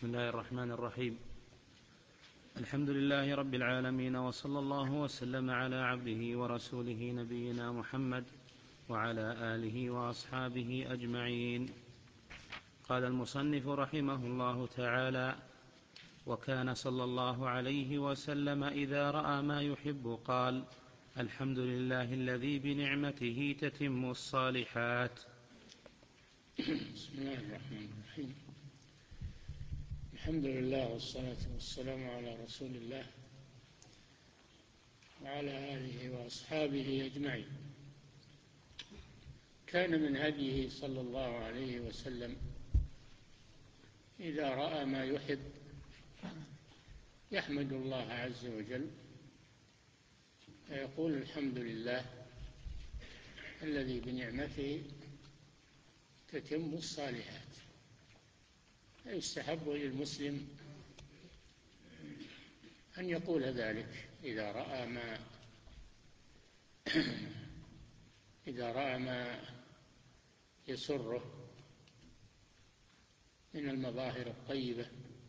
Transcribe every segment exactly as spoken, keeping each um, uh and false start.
بسم الله الرحمن الرحيم. الحمد لله رب العالمين، وصلى الله وسلم على عبده ورسوله نبينا محمد وعلى آله وأصحابه أجمعين. قال المصنف رحمه الله تعالى: وكان صلى الله عليه وسلم إذا رأى ما يحب قال: الحمد لله الذي بنعمته تتم الصالحات. بسم الله الرحمن الرحيم. الحمد لله والصلاة والسلام على رسول الله وعلى آله وأصحابه أجمعين. كان من هديه صلى الله عليه وسلم إذا رأى ما يحب يحمد الله عز وجل ويقول: الحمد لله الذي بنعمته تتم الصالحات. يستحب للمسلم أن يقول ذلك إذا رأى ما إذا رأى ما يسره من المظاهر الطيبة،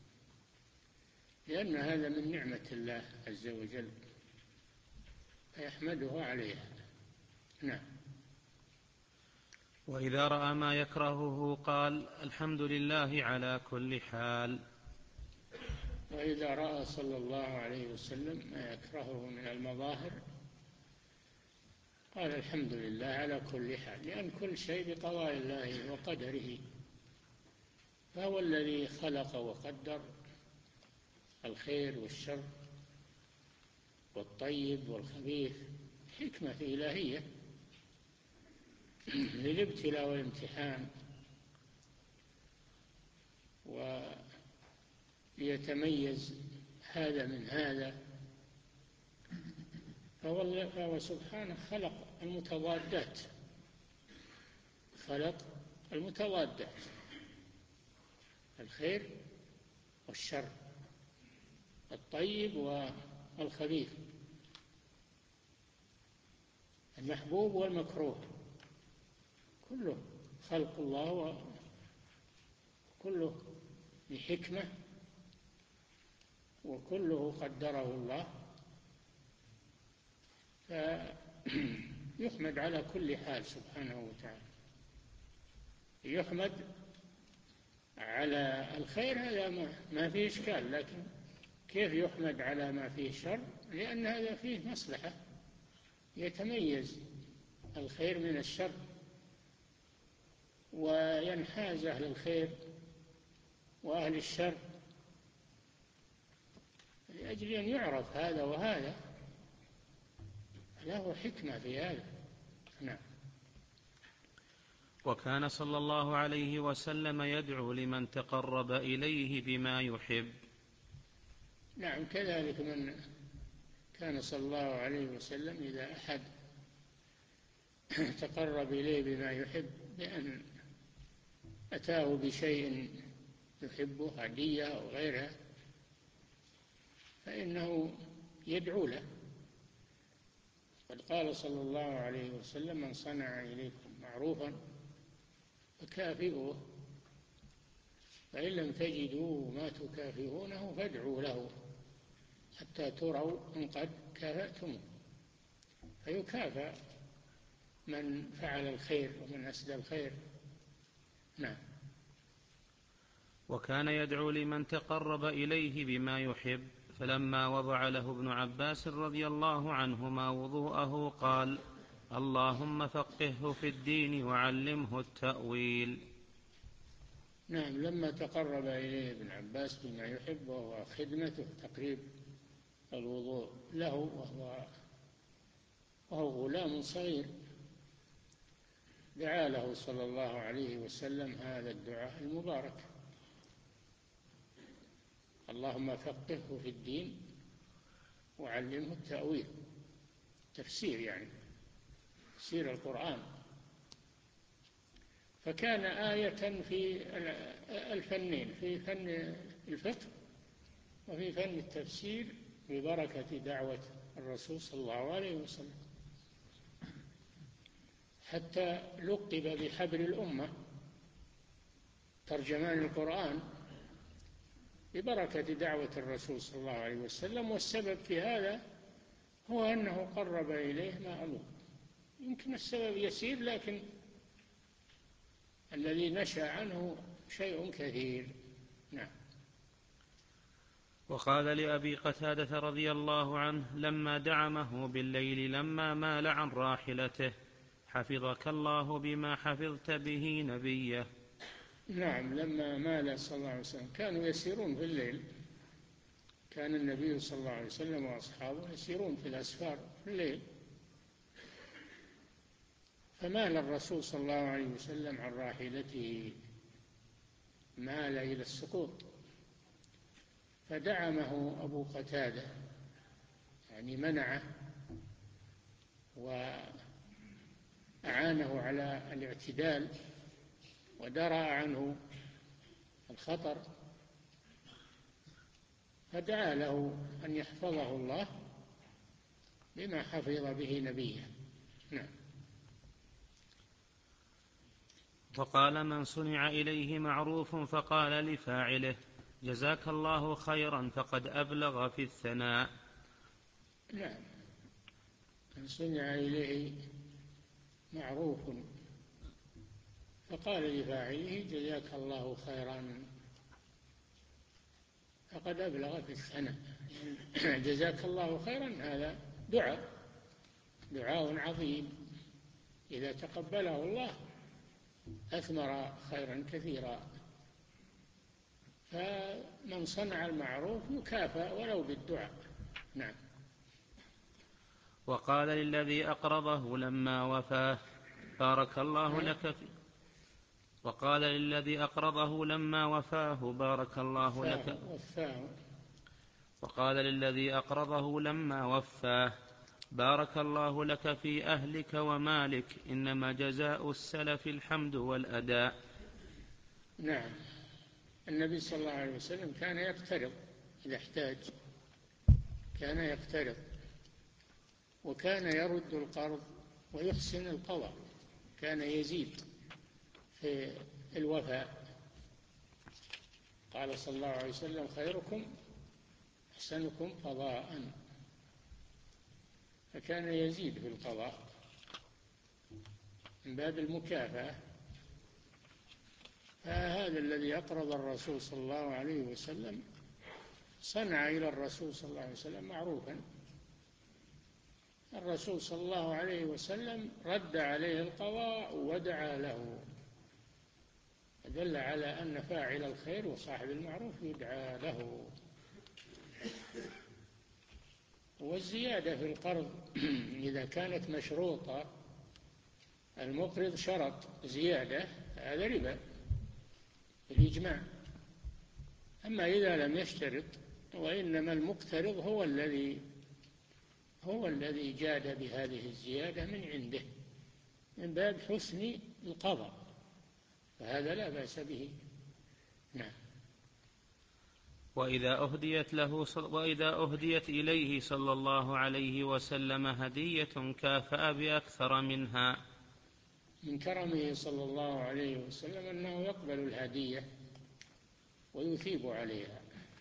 لأن هذا من نعمة الله عز وجل فيحمده عليها. نعم. وإذا رأى ما يكرهه قال: الحمد لله على كل حال. وإذا رأى صلى الله عليه وسلم ما يكرهه من المظاهر قال: الحمد لله على كل حال، لأن كل شيء بقضاء الله وقدره، فهو الذي خلق وقدر الخير والشر والطيب والخبيث، حكمة إلهية للابتلاء والامتحان، وليتميز هذا من هذا. فهو, فهو سبحانه خلق المتضادات خلق المتضادات الخير والشر، الطيب والخبيث، المحبوب والمكروه، كله خلق الله وكله بحكمة وكله قدره الله، فيحمد على كل حال سبحانه وتعالى. يحمد على الخير هذا ما فيه إشكال، لكن كيف يحمد على ما فيه شر؟ لأن هذا فيه مصلحة، يتميز الخير من الشر وينحاز أهل الخير وأهل الشر، لأجل أن يعرف هذا وهذا، له حكمة في هذا. نعم. وكان صلى الله عليه وسلم يدعو لمن تقرب إليه بما يحب. نعم، كذلك من كان صلى الله عليه وسلم إذا أحد تقرب إليه بما يحب، بأن أتاه بشيء يحبه، هدية أو غيرها، فإنه يدعو له. قد قال صلى الله عليه وسلم: من صنع إليكم معروفا فكافئوه، فإن لم تجدوا ما تكافئونه فادعوا له حتى تروا أن قد كافأتم. فيكافأ من فعل الخير ومن أسدى الخير. نعم. وكان يدعو لمن تقرب إليه بما يحب، فلما وضع له ابن عباس رضي الله عنهما وضوءه قال: اللهم فقهه في الدين وعلمه التأويل. نعم، لما تقرب إليه ابن عباس بما يحب، وهو خدمته تقريب الوضوء له، وهو, وهو غلام صغير، دعا له صلى الله عليه وسلم هذا الدعاء المبارك: اللهم فقهه في الدين وعلمه التأويل، تفسير يعني تفسير القرآن. فكان آية في الفنين، في فن الفقه وفي فن التفسير، ببركة دعوة الرسول صلى الله عليه وسلم، حتى لقب بحبر الأمة، ترجمان القرآن، ببركة دعوة الرسول صلى الله عليه وسلم. والسبب في هذا هو أنه قرب إليه ما أمر. يمكن السبب يسير، لكن الذي نشأ عنه شيء كثير. نعم. وقال لأبي قتادة رضي الله عنه لما دعمه بالليل لما مال عن راحلته: حفظك الله بما حفظت به نبيه. نعم، لما مال صلى الله عليه وسلم كانوا يسيرون في الليل، كان النبي صلى الله عليه وسلم وأصحابه يسيرون في الأسفار في الليل، فمال الرسول صلى الله عليه وسلم عن راحلته، مال إلى السقوط، فدعمه أبو قتادة، يعني منعه وأعانه على الاعتدال ودرأ عنه الخطر، فدعا له أن يحفظه الله بما حفظ به نبيه. نعم. وقال من صنع إليه معروف فقال لفاعله: جزاك الله خيرا، فقد أبلغ في الثناء. نعم، من صنع إليه معروف فقال لفاعله: جزاك الله خيرا، فقد أبلغ في الثناء. جزاك الله خيرا هذا دعاء دعاء عظيم، إذا تقبله الله أثمر خيرا كثيرا. فمن صنع المعروف يكافأ ولو بالدعاء. نعم. وقال للذي أقرضه لما وفاه: بارك الله لك في وقال للذي أقرضه لما وفاه: بارك الله لك وفاه وقال للذي أقرضه لما وفاه: بارك الله لك في أهلك ومالك، إنما جزاء السلف الحمد والأداء. نعم. النبي صلى الله عليه وسلم كان يقترض إذا احتاج، كان يقترض، وكان يرد القرض ويحسن القضاء، كان يزيد في الوفاء. قال صلى الله عليه وسلم: خيركم أحسنكم قضاء، فكان يزيد في القضاء من باب المكافأة. فهذا الذي أقرض الرسول صلى الله عليه وسلم صنع إلى الرسول صلى الله عليه وسلم معروفا. الرسول صلى الله عليه وسلم رد عليه القضاء ودعا له، دل على أن فاعل الخير وصاحب المعروف يدعى له. والزيادة في القرض إذا كانت مشروطة، المقرض شرط زيادة، هذا ربا بالإجماع. أما إذا لم يشترط، وإنما المقترض هو الذي هو الذي جاد بهذه الزيادة من عنده من باب حسن القضاء، فهذا لا بأس به. نعم. وإذا أهديت له وإذا أهديت إليه صلى الله عليه وسلم هدية كافأ بأكثر منها. من كرمه صلى الله عليه وسلم أنه يقبل الهدية ويثيب عليها،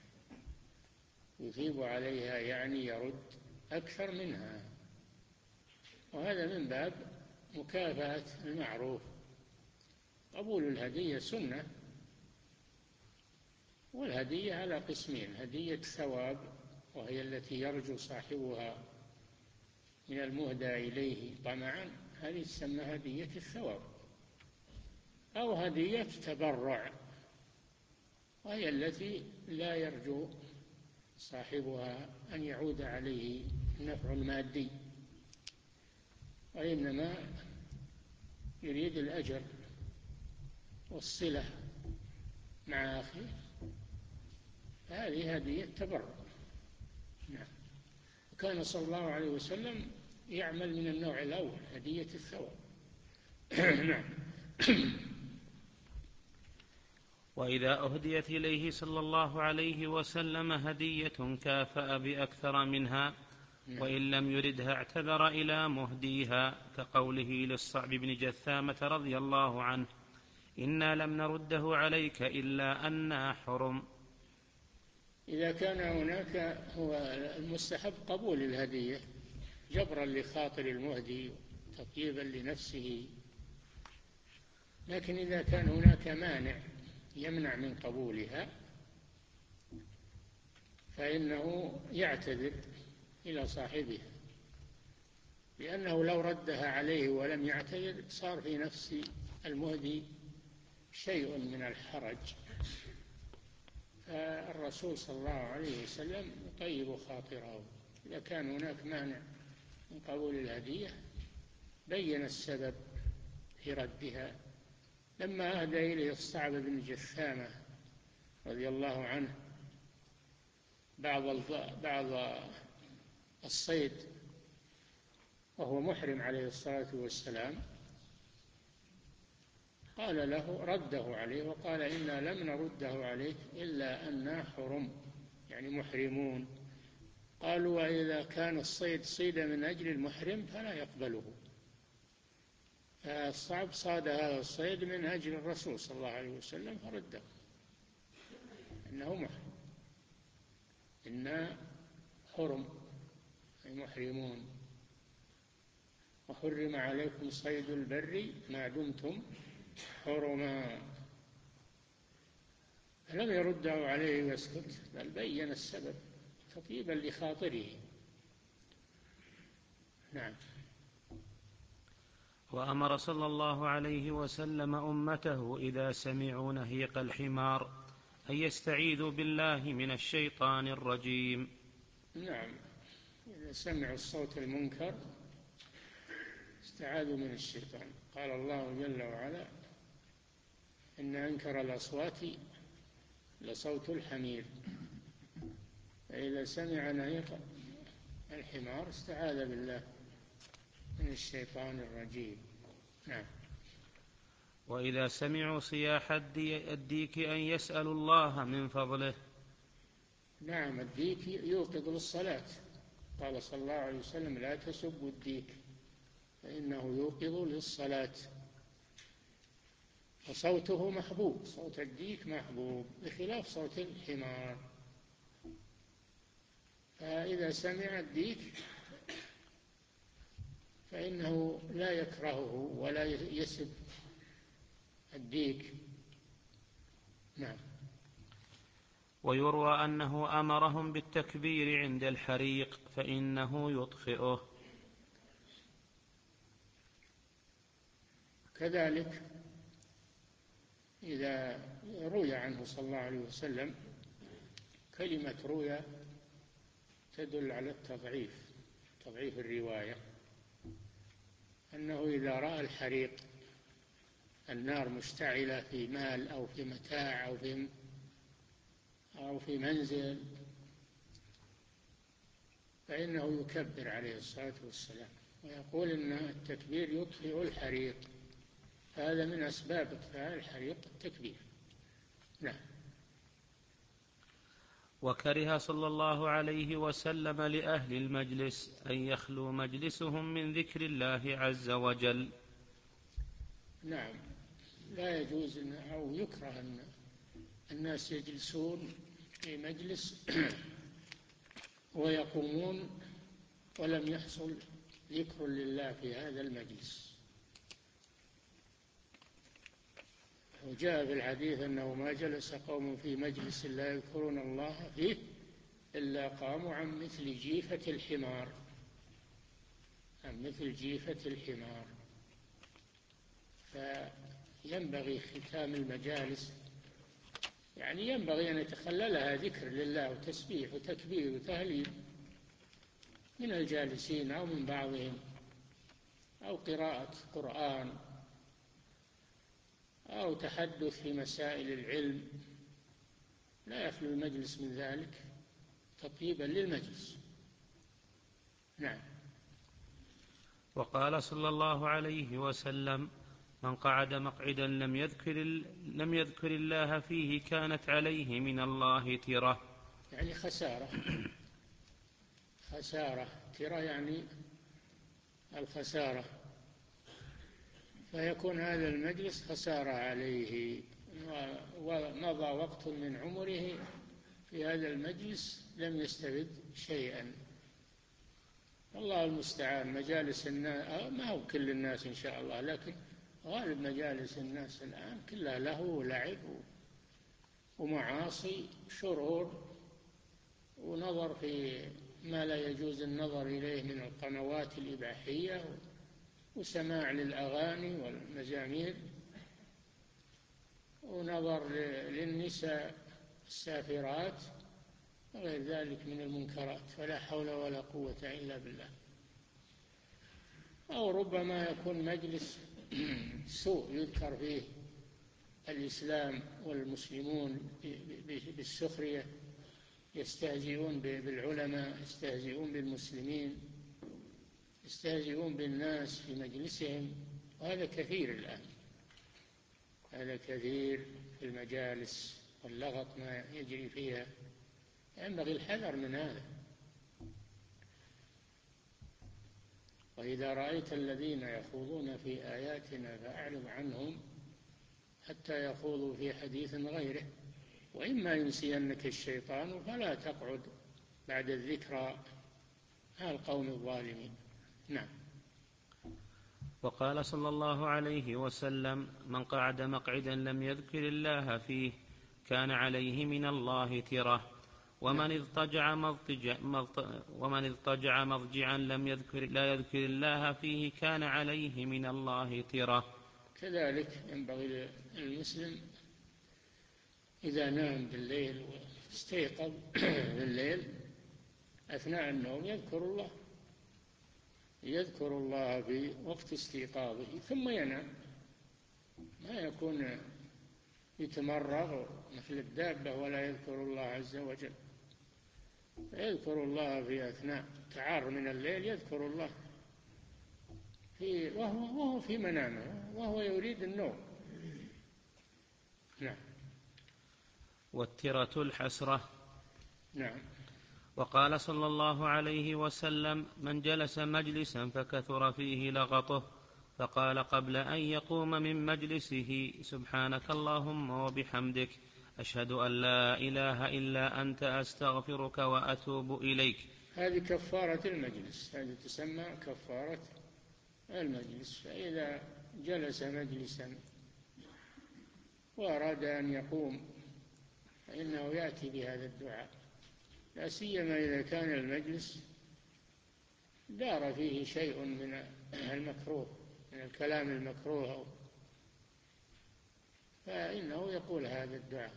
يثيب عليها يعني يرد أكثر منها، وهذا من باب مكافأة المعروف. قبول الهدية سنة، والهدية على قسمين: هدية ثواب وهي التي يرجو صاحبها من المهدى إليه طمعا، هذه تسمى هدية الثواب، أو هدية تبرع وهي التي لا يرجو صاحبها أن يعود عليه النفع المادي، وإنما يريد الأجر والصلة مع أخيه، هذه هدية تبرع. نعم. وكان صلى الله عليه وسلم يعمل من النوع الأول، هدية الثواب. نعم. وإذا أهديت إليه صلى الله عليه وسلم هدية كافأ بأكثر منها، وإن لم يردها اعتذر إلى مهديها، كقوله للصعب بن جثامة رضي الله عنه: إنا لم نرده عليك إلا أنا حرم. إذا كان هناك هو المستحب قبول الهدية جبرا لخاطر المهدي تطيبا لنفسه، لكن إذا كان هناك مانع يمنع من قبولها فإنه يعتذر إلى صاحبها، لأنه لو ردها عليه ولم يعتذر صار في نفس المهدي شيء من الحرج. فالرسول صلى الله عليه وسلم يطيب خاطره. إذا كان هناك مانع من قبول الهدية بين السبب في ردها. لما أهدى إليه الصعب بن جثامة رضي الله عنه بعض بعض الصيد وهو محرم عليه الصلاة والسلام، قال له رده عليه وقال إنا لم نرده عليك إلا أننا حرم، يعني محرمون. قالوا وإذا كان الصيد صيد من أجل المحرم فلا يقبله. فالصعب صاد هذا الصيد من أجل الرسول صلى الله عليه وسلم فرده إنه محرم، إنا حرم أي محرمون، وحرم عليكم صيد البر ما دمتم حرما. فلم يرده عليه ويسكت، بل بين السبب تطيبا لخاطره. نعم. وأمر صلى الله عليه وسلم أمته إذا سمعوا نهيق الحمار أن يستعيذوا بالله من الشيطان الرجيم. نعم، إذا سمعوا الصوت المنكر استعاذوا من الشيطان. قال الله جل وعلا إن أنكر الأصوات لصوت الحمير. فإذا سمع نهيق الحمار استعاذ بالله من الشيطان الرجيم. نعم. وإذا سمعوا صياح الديك أن يسألوا الله من فضله. نعم، الديك يوقظ للصلاة. قال صلى الله عليه وسلم لا تسبوا الديك فإنه يوقظ للصلاة. وصوته محبوب، صوت الديك محبوب بخلاف صوت الحمار. فإذا سمع الديك فإنه لا يكرهه ولا يسب الديك. نعم. ويروى أنه أمرهم بالتكبير عند الحريق فإنه يطفئه. كذلك إذا روي عنه صلى الله عليه وسلم كلمة روي تدل على التضعيف، تضعيف الرواية، أنه إذا رأى الحريق النار مشتعلة في مال أو في متاع أو في أو في منزل فإنه يكبر عليه الصلاة والسلام ويقول إن التكبير يطفئ الحريق. هذا من أسباب إطفاء الحريق التكبير. نعم. وكره صلى الله عليه وسلم لأهل المجلس أن يخلو مجلسهم من ذكر الله عز وجل. نعم، لا يجوز أو يكره أن الناس يجلسون في مجلس ويقومون ولم يحصل ذكر لله في هذا المجلس. وجاء في الحديث أنه ما جلس قوم في مجلس لا يذكرون الله فيه إلا قاموا عن مثل جيفة الحمار، عن مثل جيفة الحمار. فينبغي ختام المجالس، يعني ينبغي أن يتخللها ذكر لله وتسبيح وتكبير وتهليل من الجالسين أو من بعضهم، أو قراءة قرآن أو تحدث في مسائل العلم، لا يخلو المجلس من ذلك تطيبا للمجلس. نعم. وقال صلى الله عليه وسلم من قعد مقعدا لم يذكر, لم يذكر الله فيه كانت عليه من الله ترة، يعني خسارة. خسارة ترة يعني الخسارة، فيكون هذا المجلس خسارة عليه ومضى وقت من عمره في هذا المجلس لم يستفد شيئا. الله المستعان. مجالس الناس، ما هو كل الناس إن شاء الله، لكن غالب مجالس الناس الآن كلها لهو ولعب ومعاصي، شرور، ونظر في ما لا يجوز النظر إليه من القنوات الإباحية، وسماع للأغاني والمزامير، ونظر للنساء السافرات وغير ذلك من المنكرات، فلا حول ولا قوة إلا بالله. أو ربما يكون مجلس سوء يذكر فيه الإسلام والمسلمون بالسخرية، يستهزئون بالعلماء، يستهزئون بالمسلمين، يستهزئون بالناس في مجلسهم، وهذا كثير الآن، هذا كثير في المجالس واللغط ما يجري فيها، ينبغي الحذر من هذا. وإذا رأيت الذين يخوضون في آياتنا فأعرض عنهم حتى يخوضوا في حديث غيره، وإما ينسينك الشيطان فلا تقعد بعد الذكرى مع القوم الظالمين. نعم. وقال صلى الله عليه وسلم: من قعد مقعدا لم يذكر الله فيه كان عليه من الله ترة، ومن اضطجع مضطجع ومن اضطجع مضجعا لم يذكر لا يذكر الله فيه كان عليه من الله ترة. كذلك ينبغي المسلم إذا نام بالليل واستيقظ بالليل أثناء النوم يذكر الله، يذكر الله في وقت استيقاظه ثم ينام، ما يكون يتمرغ مثل الدابة ولا يذكر الله عز وجل. يذكر الله في أثناء تعار من الليل، يذكر الله في وهو, وهو في منامه وهو يريد النوم. نعم. والترة الحسرة. نعم. وقال صلى الله عليه وسلم: من جلس مجلسا فكثر فيه لغطه فقال قبل أن يقوم من مجلسه: سبحانك اللهم وبحمدك أشهد أن لا إله إلا أنت أستغفرك وأتوب إليك. هذه كفارة المجلس، هذه تسمى كفارة المجلس. فإذا جلس مجلسا وأراد أن يقوم فإنه يأتي بهذا الدعاء، لا سيما إذا كان المجلس دار فيه شيء من المكروه، من الكلام المكروه، فإنه يقول هذا الدعاء: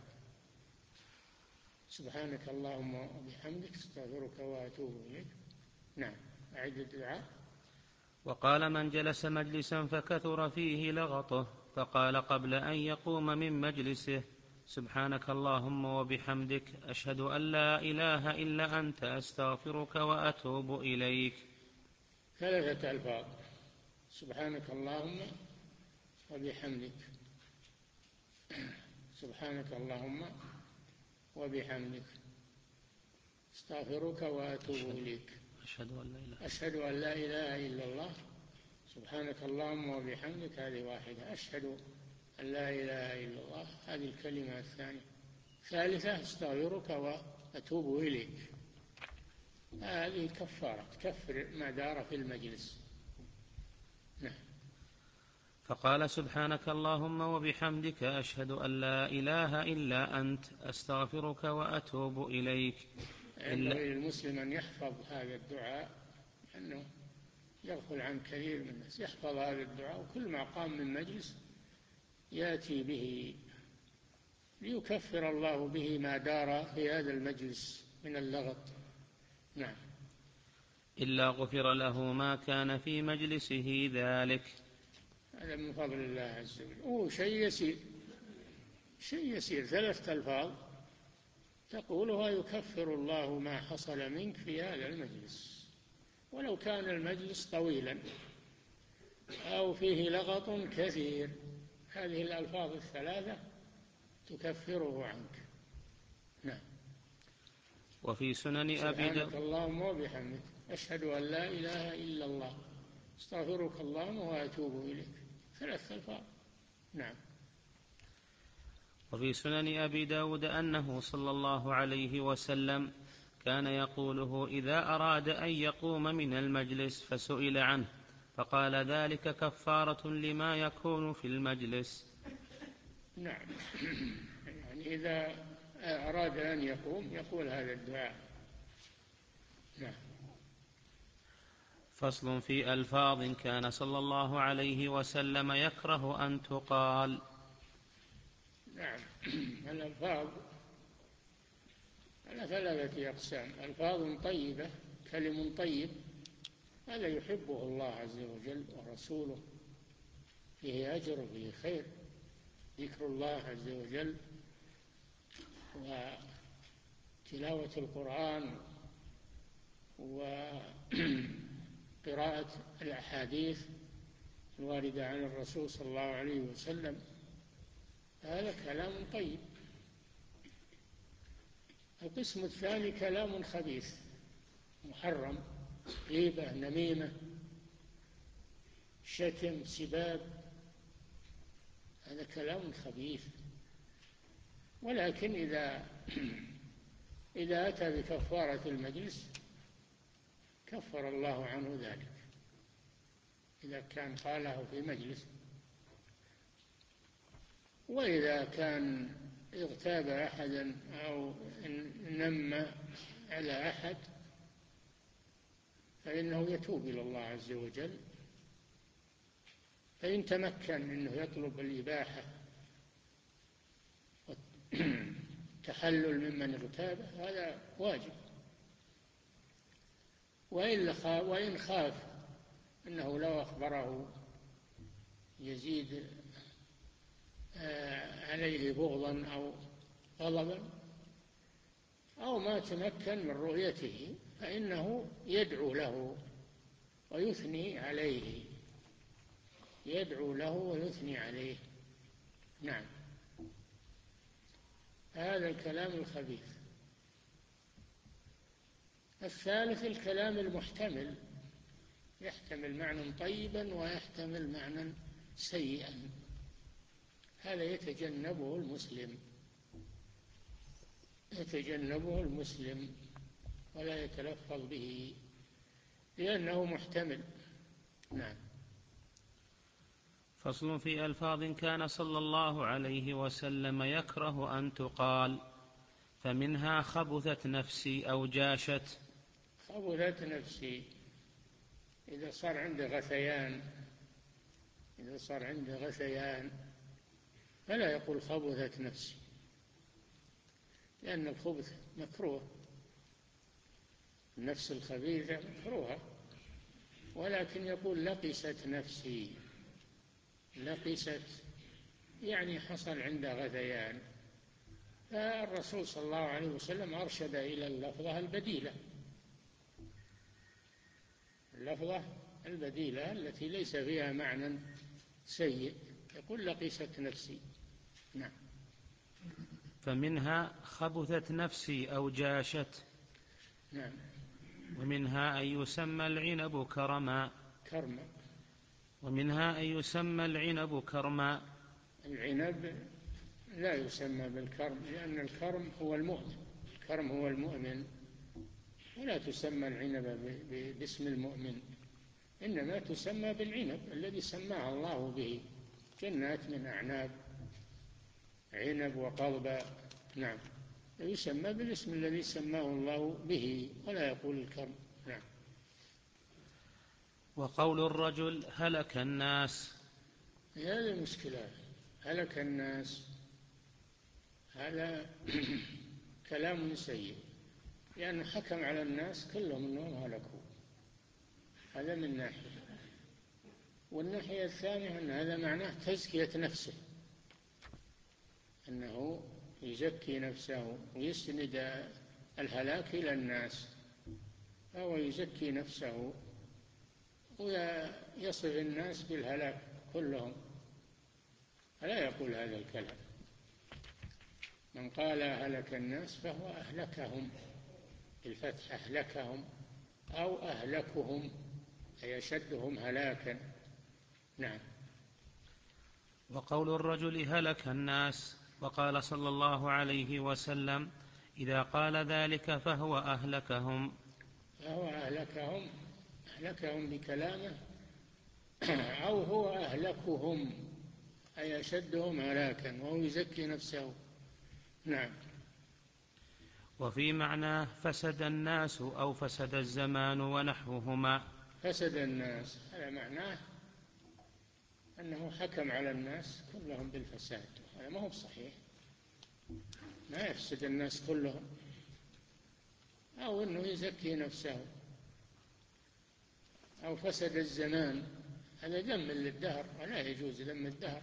سبحانك اللهم وبحمدك استغفرك وأتوب إليك. نعم. أعد الدعاء. وقال: من جلس مجلسا فكثر فيه لغطه فقال قبل أن يقوم من مجلسه: سبحانك اللهم وبحمدك أشهد أن لا إله إلا أنت أستغفرك وأتوب إليك. ثلاثة ألفاظ: سبحانك اللهم وبحمدك، سبحانك اللهم وبحمدك استغفرك وأتوب إليك. أشهد أن لا إله أشهد أن لا إله إلا الله. سبحانك اللهم وبحمدك هذه واحدة. أشهد أن لا إله إلا الله هذه الكلمة الثانية. ثالثة: استغفرك وأتوب إليك. هذه كفارة، تكفر ما دار في المجلس. نعم. فقال: سبحانك اللهم وبحمدك أشهد أن لا إله إلا أنت أستغفرك وأتوب إليك. ينبغي للمسلم أن يحفظ هذا الدعاء، أنه يغفل عن كثير من الناس، يحفظ هذا الدعاء وكل ما قام من مجلس يأتي به ليكفر الله به ما دار في هذا المجلس من اللغط. نعم. إلا غفر له ما كان في مجلسه ذلك. هذا من فضل الله عز وجل. أوه شيء يسير، شيء يسير، ثلاثة ألفاظ تقولها يكفر الله ما حصل منك في هذا المجلس، ولو كان المجلس طويلا أو فيه لغط كثير. هذه الألفاظ الثلاثة تكفره عنك. نعم. وفي سنن أبي سبحانك داود: اللهم وبحمدك أشهد أن لا إله إلا الله استغفرك اللهم وأتوب إليك. ثلاث ألفاظ. نعم. وفي سنن أبي داود أنه صلى الله عليه وسلم كان يقوله إذا أراد أن يقوم من المجلس فسئل عنه فقال ذلك كفارة لما يكون في المجلس. نعم. يعني إذا أراد أن يقوم يقول هذا الدعاء. نعم. فصل في ألفاظ كان صلى الله عليه وسلم يكره أن تقال. نعم. الألفاظ على ثلاثة أقسام: ألفاظ طيبة، كلم طيب، هذا يحبه الله عز وجل ورسوله، فيه أجر وفيه خير، ذكر الله عز وجل وتلاوة القرآن وقراءة الأحاديث الواردة عن الرسول صلى الله عليه وسلم، هذا كلام طيب. القسم الثاني كلام خبيث محرم: غيبة، نميمة، شتم، سباب، هذا كلام خبيث. ولكن إذا إذا أتى بكفارة المجلس كفر الله عنه ذلك، إذا كان قاله في مجلس. وإذا كان اغتاب أحدا أو نم على أحد فإنه يتوب إلى الله عز وجل، فإن تمكن أنه يطلب الإباحة والتحلل ممن اغتابه هذا واجب. وإن خاف أنه لو أخبره يزيد عليه بغضا أو غضبا أو ما تمكن من رؤيته فإنه يدعو له ويثني عليه، يدعو له ويثني عليه. نعم. هذا الكلام الخبيث. الثالث الكلام المحتمل، يحتمل معنى طيبا ويحتمل معنى سيئا، هذا يتجنبه المسلم، يتجنبه المسلم ولا يتلفظ به لأنه محتمل. نعم. فصل في ألفاظ كان صلى الله عليه وسلم يكره أن تقال، فمنها خبثت نفسي أو جاشت. خبثت نفسي إذا صار عنده غثيان، إذا صار عنده غثيان فلا يقول خبثت نفسي، لأن الخبث مكروه، النفس الخبيثة مكروهة، ولكن يقول لقست نفسي. لقست يعني حصل عنده غثيان، فالرسول صلى الله عليه وسلم أرشد إلى اللفظة البديلة، اللفظة البديلة التي ليس فيها معنى سيء، يقول لقست نفسي. نعم. فمنها خبثت نفسي أو جاشت. نعم. ومنها أن يسمى العنب كرما. كرما. ومنها أن يسمى العنب كرما. العنب لا يسمى بالكرم، لأن الكرم هو المؤمن، الكرم هو المؤمن، ولا تسمى العنب باسم المؤمن، إنما تسمى بالعنب الذي سماه الله به، جنات من أعناب، عنب وقضبا. نعم. يسمى بالاسم الذي سماه الله به ولا يقول الكرم. نعم. وقول الرجل هلك الناس، هذه المشكلة، هلك الناس هذا كلام سيء، لأنه حكم على الناس كلهم أنهم هلكوا، هذا من ناحية. والناحية الثانية أن هذا معناه تزكية نفسه، أنه يزكي نفسه ويسند الهلاك إلى الناس، فهو يزكي نفسه ويصف الناس بالهلاك كلهم، فلا يقول هذا الكلام. من قال هلك الناس فهو أهلكهم، بالفتح أهلكهم أو أهلكهم أي أشدهم هلاكا. نعم. وقول الرجل هلك الناس وقال صلى الله عليه وسلم: إذا قال ذلك فهو أهلكهم. فهو أهلكهم أهلكهم بكلامه، أو هو أهلكهم أي أشدهم هلاكا، وهو يزكي نفسه. نعم. وفي معناه فسد الناس أو فسد الزمان ونحوهما. فسد الناس هذا معناه أنه حكم على الناس كلهم بالفساد، هذا ما هو بصحيح، ما يفسد الناس كلهم، أو أنه يزكي نفسه. أو فسد الزمان، هذا ذم للدهر ولا يجوز ذم الدهر،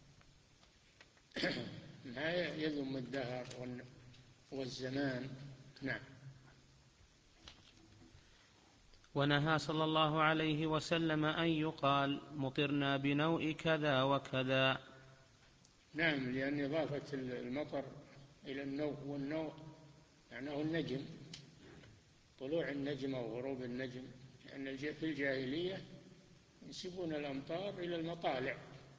ما يذم الدهر والزمان. نعم. ونهى صلى الله عليه وسلم أن يقال: مطرنا بنوء كذا وكذا. نعم، لأن إضافة المطر إلى النوء، والنوء معناه النجم، طلوع النجم أو غروب النجم، لأن في الجاهلية ينسبون الأمطار إلى المطالع،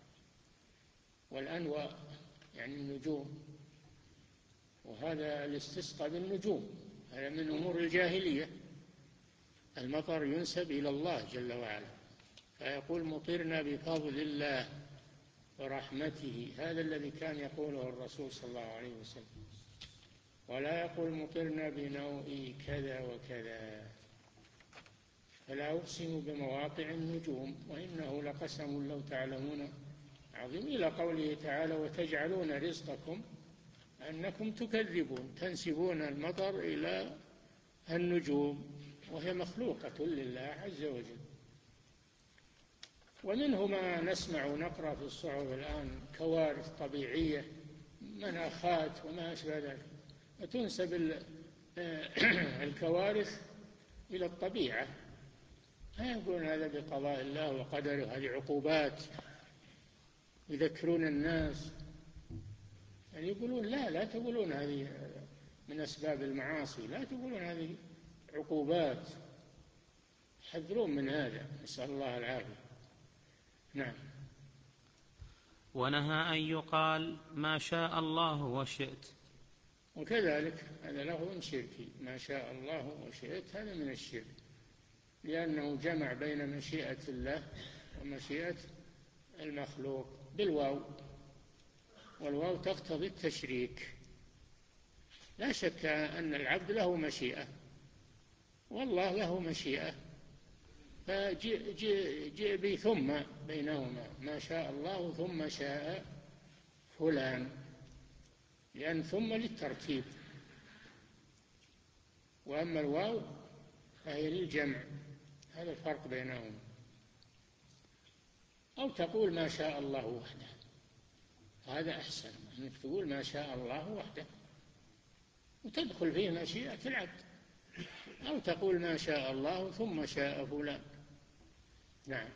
والأنواء يعني النجوم، وهذا الاستسقاء بالنجوم هذا من أمور الجاهلية. المطر ينسب إلى الله جل وعلا، فيقول: مطرنا بفضل الله ورحمته، هذا الذي كان يقوله الرسول صلى الله عليه وسلم، ولا يقول: مطرنا بنوء كذا وكذا. فلا أقسم بمواقع النجوم وإنه لقسم لو تعلمون عظيم، إلى قوله تعالى: وتجعلون رزقكم أنكم تكذبون، تنسبون المطر إلى النجوم وهي مخلوقة لله عز وجل. ومنه ما نسمع ونقرأ في الصحف الآن، كوارث طبيعية، مناخات وما أشبه ذلك، وتنسب الكوارث إلى الطبيعة، لا يقولون هذا بقضاء الله وقدره، هذه عقوبات، يذكرون الناس، يعني يقولون لا لا تقولون هذه من أسباب المعاصي، لا تقولون هذه عقوبات، حذرون من هذا، نسأل الله العافية. نعم. ونهى أن يقال: ما شاء الله وشئت. وكذلك هذا لغو شركي، ما شاء الله وشئت هذا من الشرك، لأنه جمع بين مشيئة الله ومشيئة المخلوق بالواو، والواو تقتضي التشريك. لا شك أن العبد له مشيئة والله له مشيئة، فجئ جئ جئ بثم بينهما، ما شاء الله ثم شاء فلان، لأن ثم للترتيب، وأما الواو فهي للجمع، هذا الفرق بينهما. أو تقول ما شاء الله وحده، هذا أحسن، أنك تقول ما شاء الله وحده وتدخل فيه مشيئة العبد، أو تقول ما شاء الله ثم شاء فلان. نعم.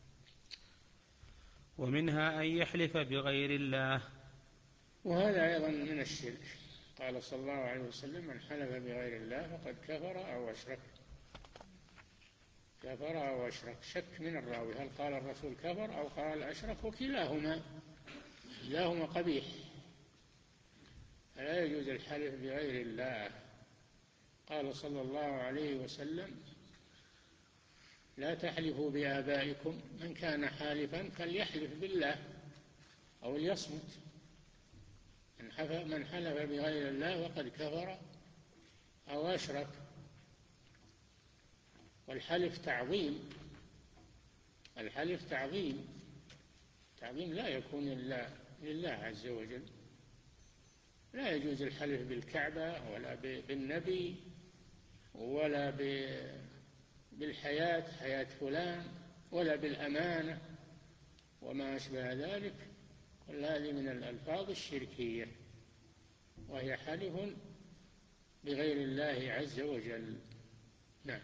ومنها أن يحلف بغير الله، وهذا أيضا من الشرك. قال صلى الله عليه وسلم: من حلف بغير الله فقد كفر أو أشرك. كفر أو أشرك، شك من الراوي هل قال الرسول كفر أو قال أشرك، وكلاهما كلاهما قبيح، فلا يجوز الحلف بغير الله. قال صلى الله عليه وسلم: لا تحلفوا بآبائكم، من كان حالفا فليحلف بالله أو ليصمت، من حلف بغير الله فقد كفر أو أشرك. والحلف تعظيم، الحلف تعظيم، تعظيم لا يكون إلا لله عز وجل. لا يجوز الحلف بالكعبة ولا بالنبي ولا بالحياة، حياة فلان، ولا بالأمانة وما أشبه ذلك، كل هذه من الألفاظ الشركية، وهي حلف بغير الله عز وجل. نعم.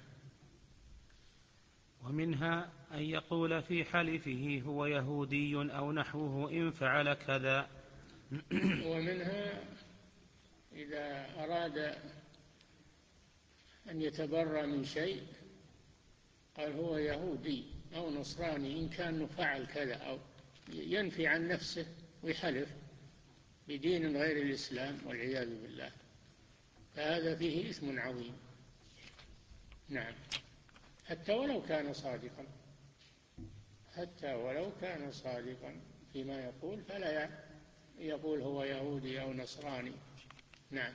ومنها أن يقول في حلفه: هو يهودي أو نحوه إن فعل كذا. ومنها إذا أراد أن يتبرأ من شيء قال هو يهودي أو نصراني إن كان فعل كذا، أو ينفي عن نفسه ويحلف، بدين غير الإسلام والعياذ بالله، فهذا فيه إثم عظيم. نعم، حتى ولو كان صادقا، حتى ولو كان صادقا فيما يقول، فلا يقول هو يهودي أو نصراني. نعم.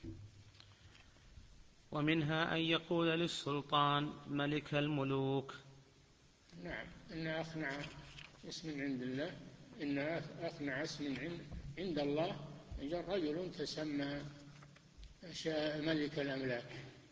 ومنها أن يقول للسلطان ملك الملوك. نعم، إن أخنع اسم عند الله، إن أخنع اسم عند الله رجل تسمى ملك الأملاك،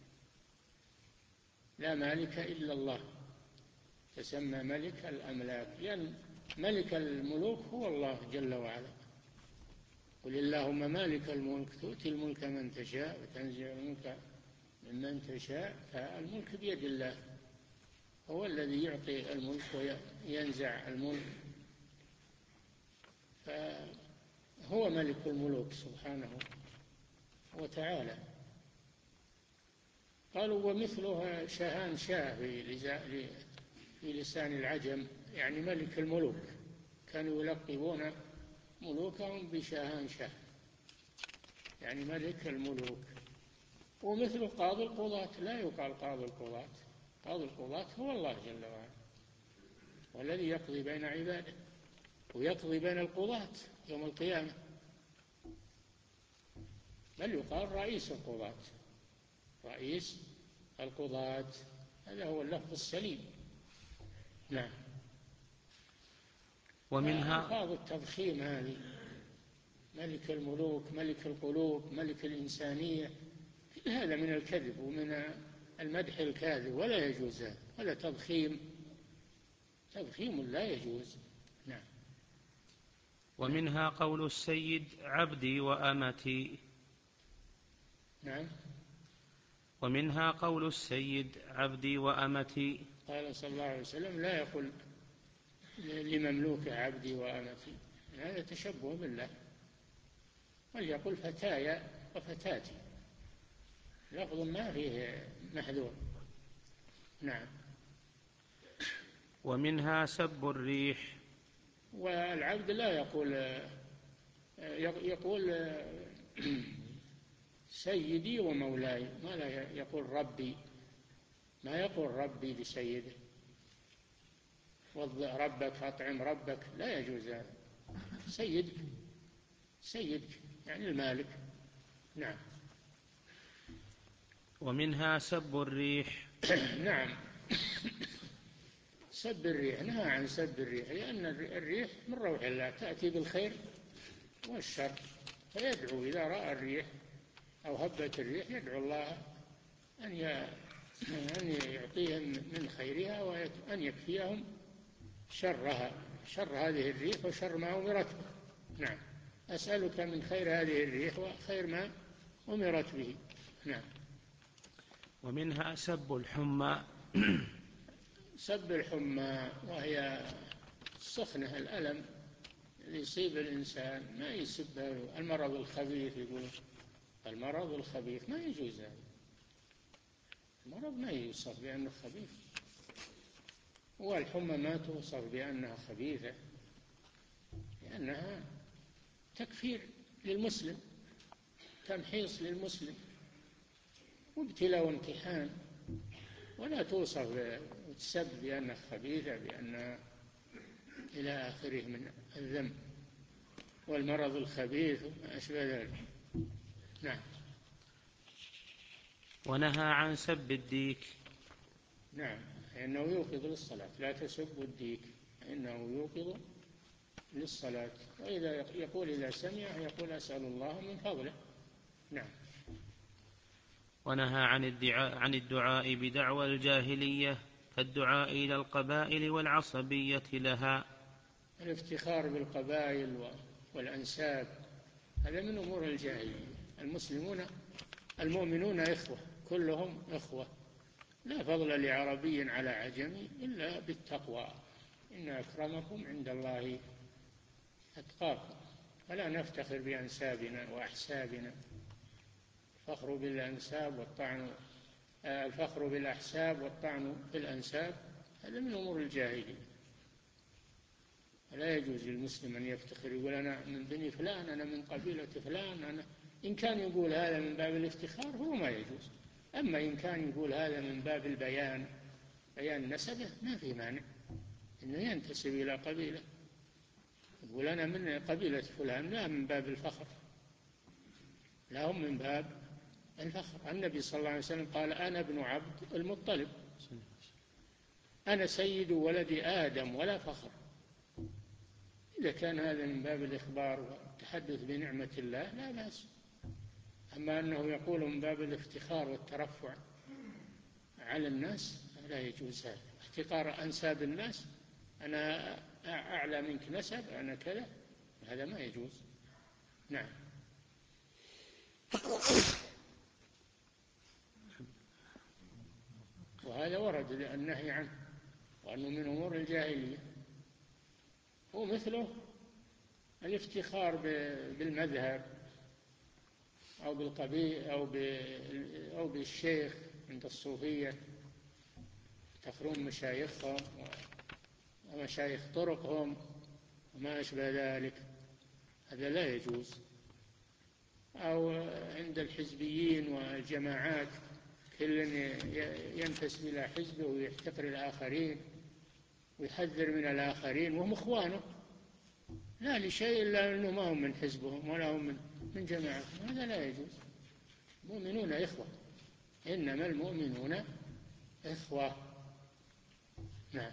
لا مالك إلا الله، تسمى ملك الأملاك، لأن ملك الملوك هو الله جل وعلا. قل اللهم مالك الملك تؤتي الملك من تشاء وتنزع الملك ممن تشاء، فالملك بيد الله، هو الذي يعطي الملك وينزع الملك، فهو ملك الملوك سبحانه وتعالى. قالوا ومثلها شاهان شاه في لسان العجم، يعني ملك الملوك، كانوا يلقبون ملوكهم بشاهان شاه، يعني ملك الملوك. ومثل قاضي القضاة، لا يقال قاضي القضاة، قاضي القضاة هو الله جل وعلا، والذي يقضي بين عباده ويقضي بين القضاة يوم القيامة، بل يقال رئيس القضاة، رئيس القضاة، هذا هو اللفظ السليم. نعم. ومنها ألفاظ التضخيم هذه، ملك الملوك، ملك القلوب، ملك الإنسانية، هذا من الكذب ومن المدح الكاذب، ولا يجوز هذا، ولا تضخيم، تضخيم لا يجوز. نعم. ومنها قول السيد عبدي وأمتي. نعم. ومنها قول السيد عبدي وأمتي. قال صلى الله عليه وسلم لا يقول لمملوك عبدي وأمتي، هذا تشبه بالله، بل يقول فتايا وفتاتي، لفظ ما فيه محذور. نعم. ومنها سب الريح. والعبد لا يقول يقول سيدي ومولاي، ما لا يقول ربي، ما يقول ربي لسيده، وضع ربك أطعم ربك، لا يجوز هذا، سيدك، سيدك يعني المالك. نعم. ومنها سب الريح. نعم، سب الريح، نهى عن سب الريح، لأن الريح من روح الله تأتي بالخير والشر، فيدعو إذا رأى الريح أو هبت الريح يدعو الله أن أن يعطيهم من خيرها وأن يكفيهم شرها، شر هذه الريح وشر ما أمرت به. نعم، أسألك من خير هذه الريح وخير ما أمرت به. نعم. ومنها سب الحمى. سب الحمى وهي السخنة، الألم اللي يصيب الإنسان، ما يسب المرض الخبيث، يقول المرض الخبيث، ما يجوز هذا، المرض ما يوصف بأنه خبيث، والحمى ما توصف بأنها خبيثة، لأنها تكفير للمسلم، تمحيص للمسلم، وابتلاء وامتحان، ولا توصف وتسب بأنها خبيثة، بأنها إلى آخره من الذنب والمرض الخبيث وما أشبه ذلك. نعم. ونهى عن سب الديك. نعم، إنه يوقظ للصلاة، لا تسبوا الديك، إنه يوقظ للصلاة، وإذا يقول إذا سمع يقول أسأل الله من فضله. نعم. ونهى عن الدعاء, عن الدعاء بدعوى الجاهلية كالدعاء إلى القبائل والعصبية لها. الافتخار بالقبائل والأنساب هذا من أمور الجاهلية، المسلمون المؤمنون إخوة، كلهم إخوة، لا فضل لعربي على عجمي إلا بالتقوى، إن أكرمكم عند الله أتقاكم، فلا نفتخر بأنسابنا وأحسابنا، الفخر بالأنساب والطعن الفخر بالأحساب والطعن بالأنساب هذا من أمور الجاهلية، لا يجوز للمسلم أن يفتخر يقول أنا من بني فلان، أنا من قبيلة فلان. أنا إن كان يقول هذا من باب الافتخار هو ما يجوز. أما إن كان يقول هذا من باب البيان، بيان نسبه، ما في مانع إنه ينتسب إلى قبيلة، يقول أنا من قبيلة فلان، لا من باب الفخر، لا هم من باب الفخر. النبي صلى الله عليه وسلم قال أنا ابن عبد المطلب، أنا سيد ولد آدم ولا فخر. إذا كان هذا من باب الإخبار والتحدث بنعمة الله لا بأس. أما أنه يقول من باب الافتخار والترفع على الناس لا يجوز هذا. احتقار أنساب الناس، أنا أعلى منك نسب، أنا كذا، هذا ما يجوز. نعم. وهذا ورد النهي عنه، وأنه من أمور الجاهلية. ومثله الافتخار بالمذهب أو بالقبيل أو بالشيخ عند الصوفية، يفتخرون مشايخهم ومشايخ طرقهم وما أشبه ذلك، هذا لا يجوز. أو عند الحزبيين والجماعات كل ينتسب إلى حزبه ويحتقر الآخرين ويحذر من الآخرين وهم إخوانه، لا لشيء إلا أنه ما هم من حزبهم ولا هم من, من جماعتهم، هذا لا يجوز. المؤمنون إخوة، إنما المؤمنون إخوة. نعم.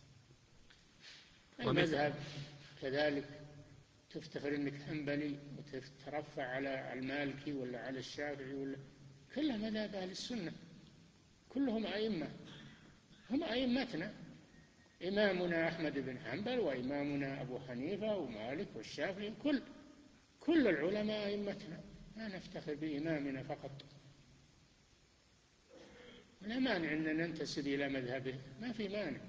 المذهب كذلك، تفتخر إنك حنبلي وتترفع على المالكي ولا على الشافعي ولا، كلها مذهب أهل السنة، كلهم أئمة، هم أئمتنا. إمامنا أحمد بن حنبل وإمامنا أبو حنيفة ومالك والشافعي، كل كل العلماء أئمتنا، لا نفتخر بإمامنا فقط. لا مانع أن ننتسب إلى مذهبه، ما في مانع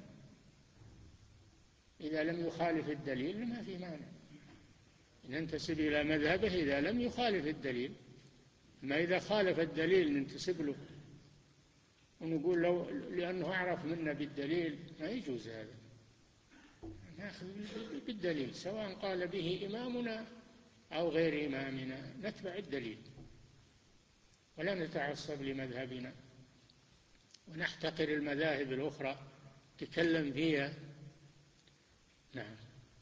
إذا لم يخالف الدليل، ما في مانع ننتسب إلى مذهبه إذا لم يخالف الدليل. ما إذا خالف الدليل ننتسب له ونقول لو لأنه أعرف منا بالدليل، ما يجوز هذا. نأخذ بالدليل سواء قال به إمامنا أو غير إمامنا، نتبع الدليل ولا نتعصب لمذهبنا ونحتقر المذاهب الأخرى تكلم فيها. نعم.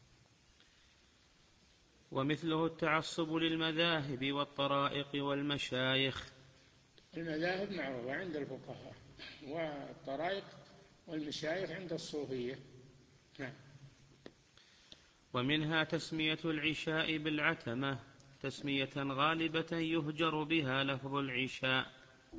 ومثله التعصب للمذاهب والطرائق والمشايخ. المذاهب معروفة عند الفقهاء، والطرائق والمشايخ عند الصوفية. نعم. ومنها تسمية العشاء بالعتمة تسمية غالبة يهجر بها لفظ العشاء.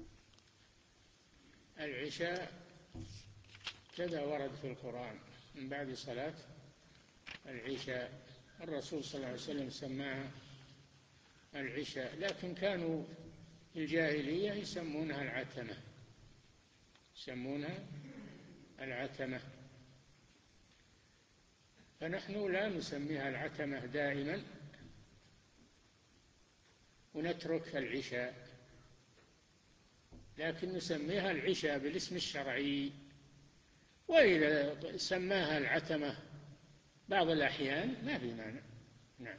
العشاء كذا ورد في القرآن من بعد صلاة العشاء، الرسول صلى الله عليه وسلم سماها العشاء، لكن كانوا في الجاهلية يسمونها العتمة، يسمونها العتمة، فنحن لا نسميها العتمة دائما ونترك العشاء، لكن نسميها العشاء بالاسم الشرعي. وإذا سماها العتمة بعض الأحيان ما في مانع. نعم.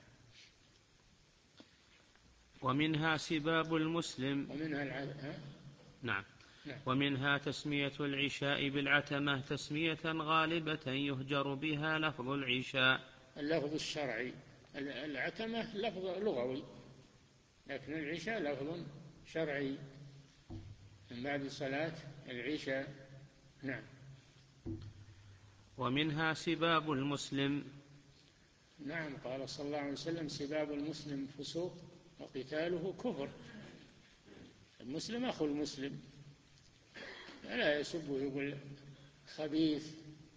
ومنها سباب المسلم. ومنها الع... نعم. نعم. ومنها تسمية العشاء بالعتمة تسمية غالبة يهجر بها لفظ العشاء. اللفظ الشرعي، العتمة لفظ لغوي، لكن العشاء لفظ شرعي من بعد صلاة العشاء. نعم. ومنها سباب المسلم. نعم، قال صلى الله عليه وسلم سباب المسلم فسوق وقتاله كفر. المسلم أخو المسلم، لا يسبه يقول خبيث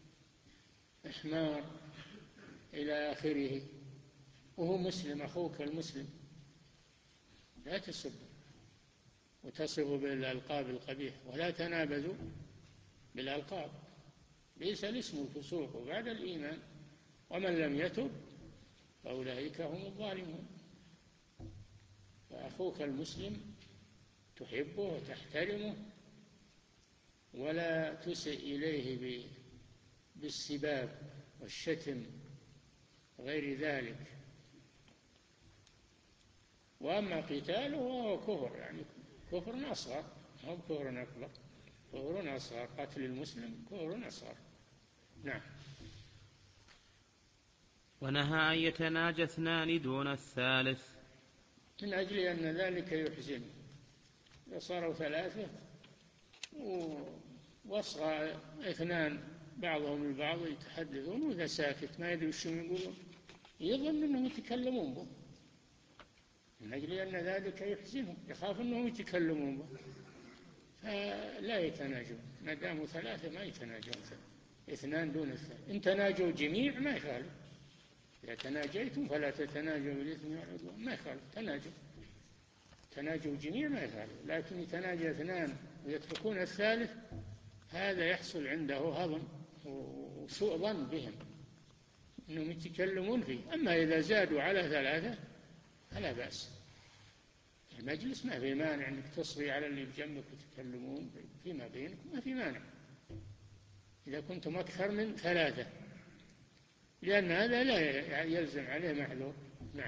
إحمار إلى آخره وهو مسلم، أخوك المسلم، لا تسبه وتصفه بالألقاب القبيحة، ولا تنابذوا بالألقاب، ليس الاسم الفسوق وبعد الإيمان، ومن لم يتب فأولئك هم الظالمون. فأخوك المسلم تحبه وتحترمه ولا تسئ إليه بالسباب والشتم غير ذلك. وأما قتاله وهو كفر، يعني كفر أصغر، مو كفر أكبر، كفر أصغر. قتل المسلم كفر أصغر. نعم. ونهى أن يتناجى اثنان دون الثالث، من أجل أن ذلك يحزنه. إذا صاروا ثلاثة وأصغى اثنان بعضهم البعض يتحدثون وإذا ساكت ما يدري وش يقولون، يظن أنهم يتكلمون به، من أجل أن ذلك يحزنهم، يخاف أنهم يتكلمون به، فلا يتناجون. ما داموا ثلاثة ما يتناجون، اثنان دون الثالث. إن تناجوا جميع ما يخالف، إذا تناجيتم فلا تتناجوا بالإثم والعدوان، ما يخالف تناجوا، تناجوا جميع ما يخالف. لكن يتناجى اثنان ويتركون الثالث، هذا يحصل عنده هضم وسوء ظن بهم أنهم يتكلمون فيه. أما إذا زادوا على ثلاثة فلا بأس، المجلس ما في مانع أنك تصغي على اللي بجنبك وتتكلمون فيما بينكم، ما في مانع إذا كنتم أكثر من ثلاثة، لأن هذا لا يلزم عليه محذور. نعم.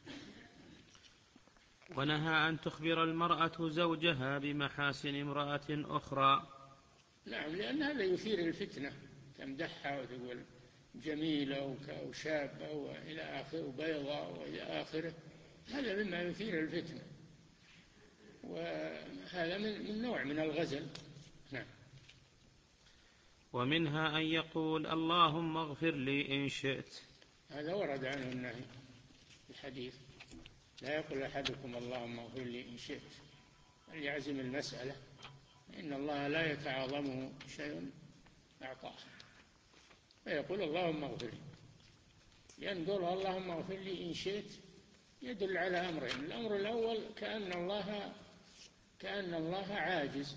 ونهى أن تخبر المرأة زوجها بمحاسن امرأة أخرى. نعم، لأن هذا يثير الفتنة، تمدحها وتقول جميلة وشابة وإلى آخره وبيضاء وإلى آخره، هذا مما يثير الفتنة، وهذا من نوع من الغزل. نعم. ومنها أن يقول اللهم اغفر لي إن شئت، هذا ورد عنه النهي في الحديث، لا يقول أحدكم اللهم اغفر لي إن شئت، بل يعزم المسألة، إن الله لا يتعاظمه شيء أعطاه، فيقول اللهم اغفر لي. لأن قوله اللهم اغفر لي إن شئت يدل على أمرين. الأمر الأول كأن الله كأن الله عاجز،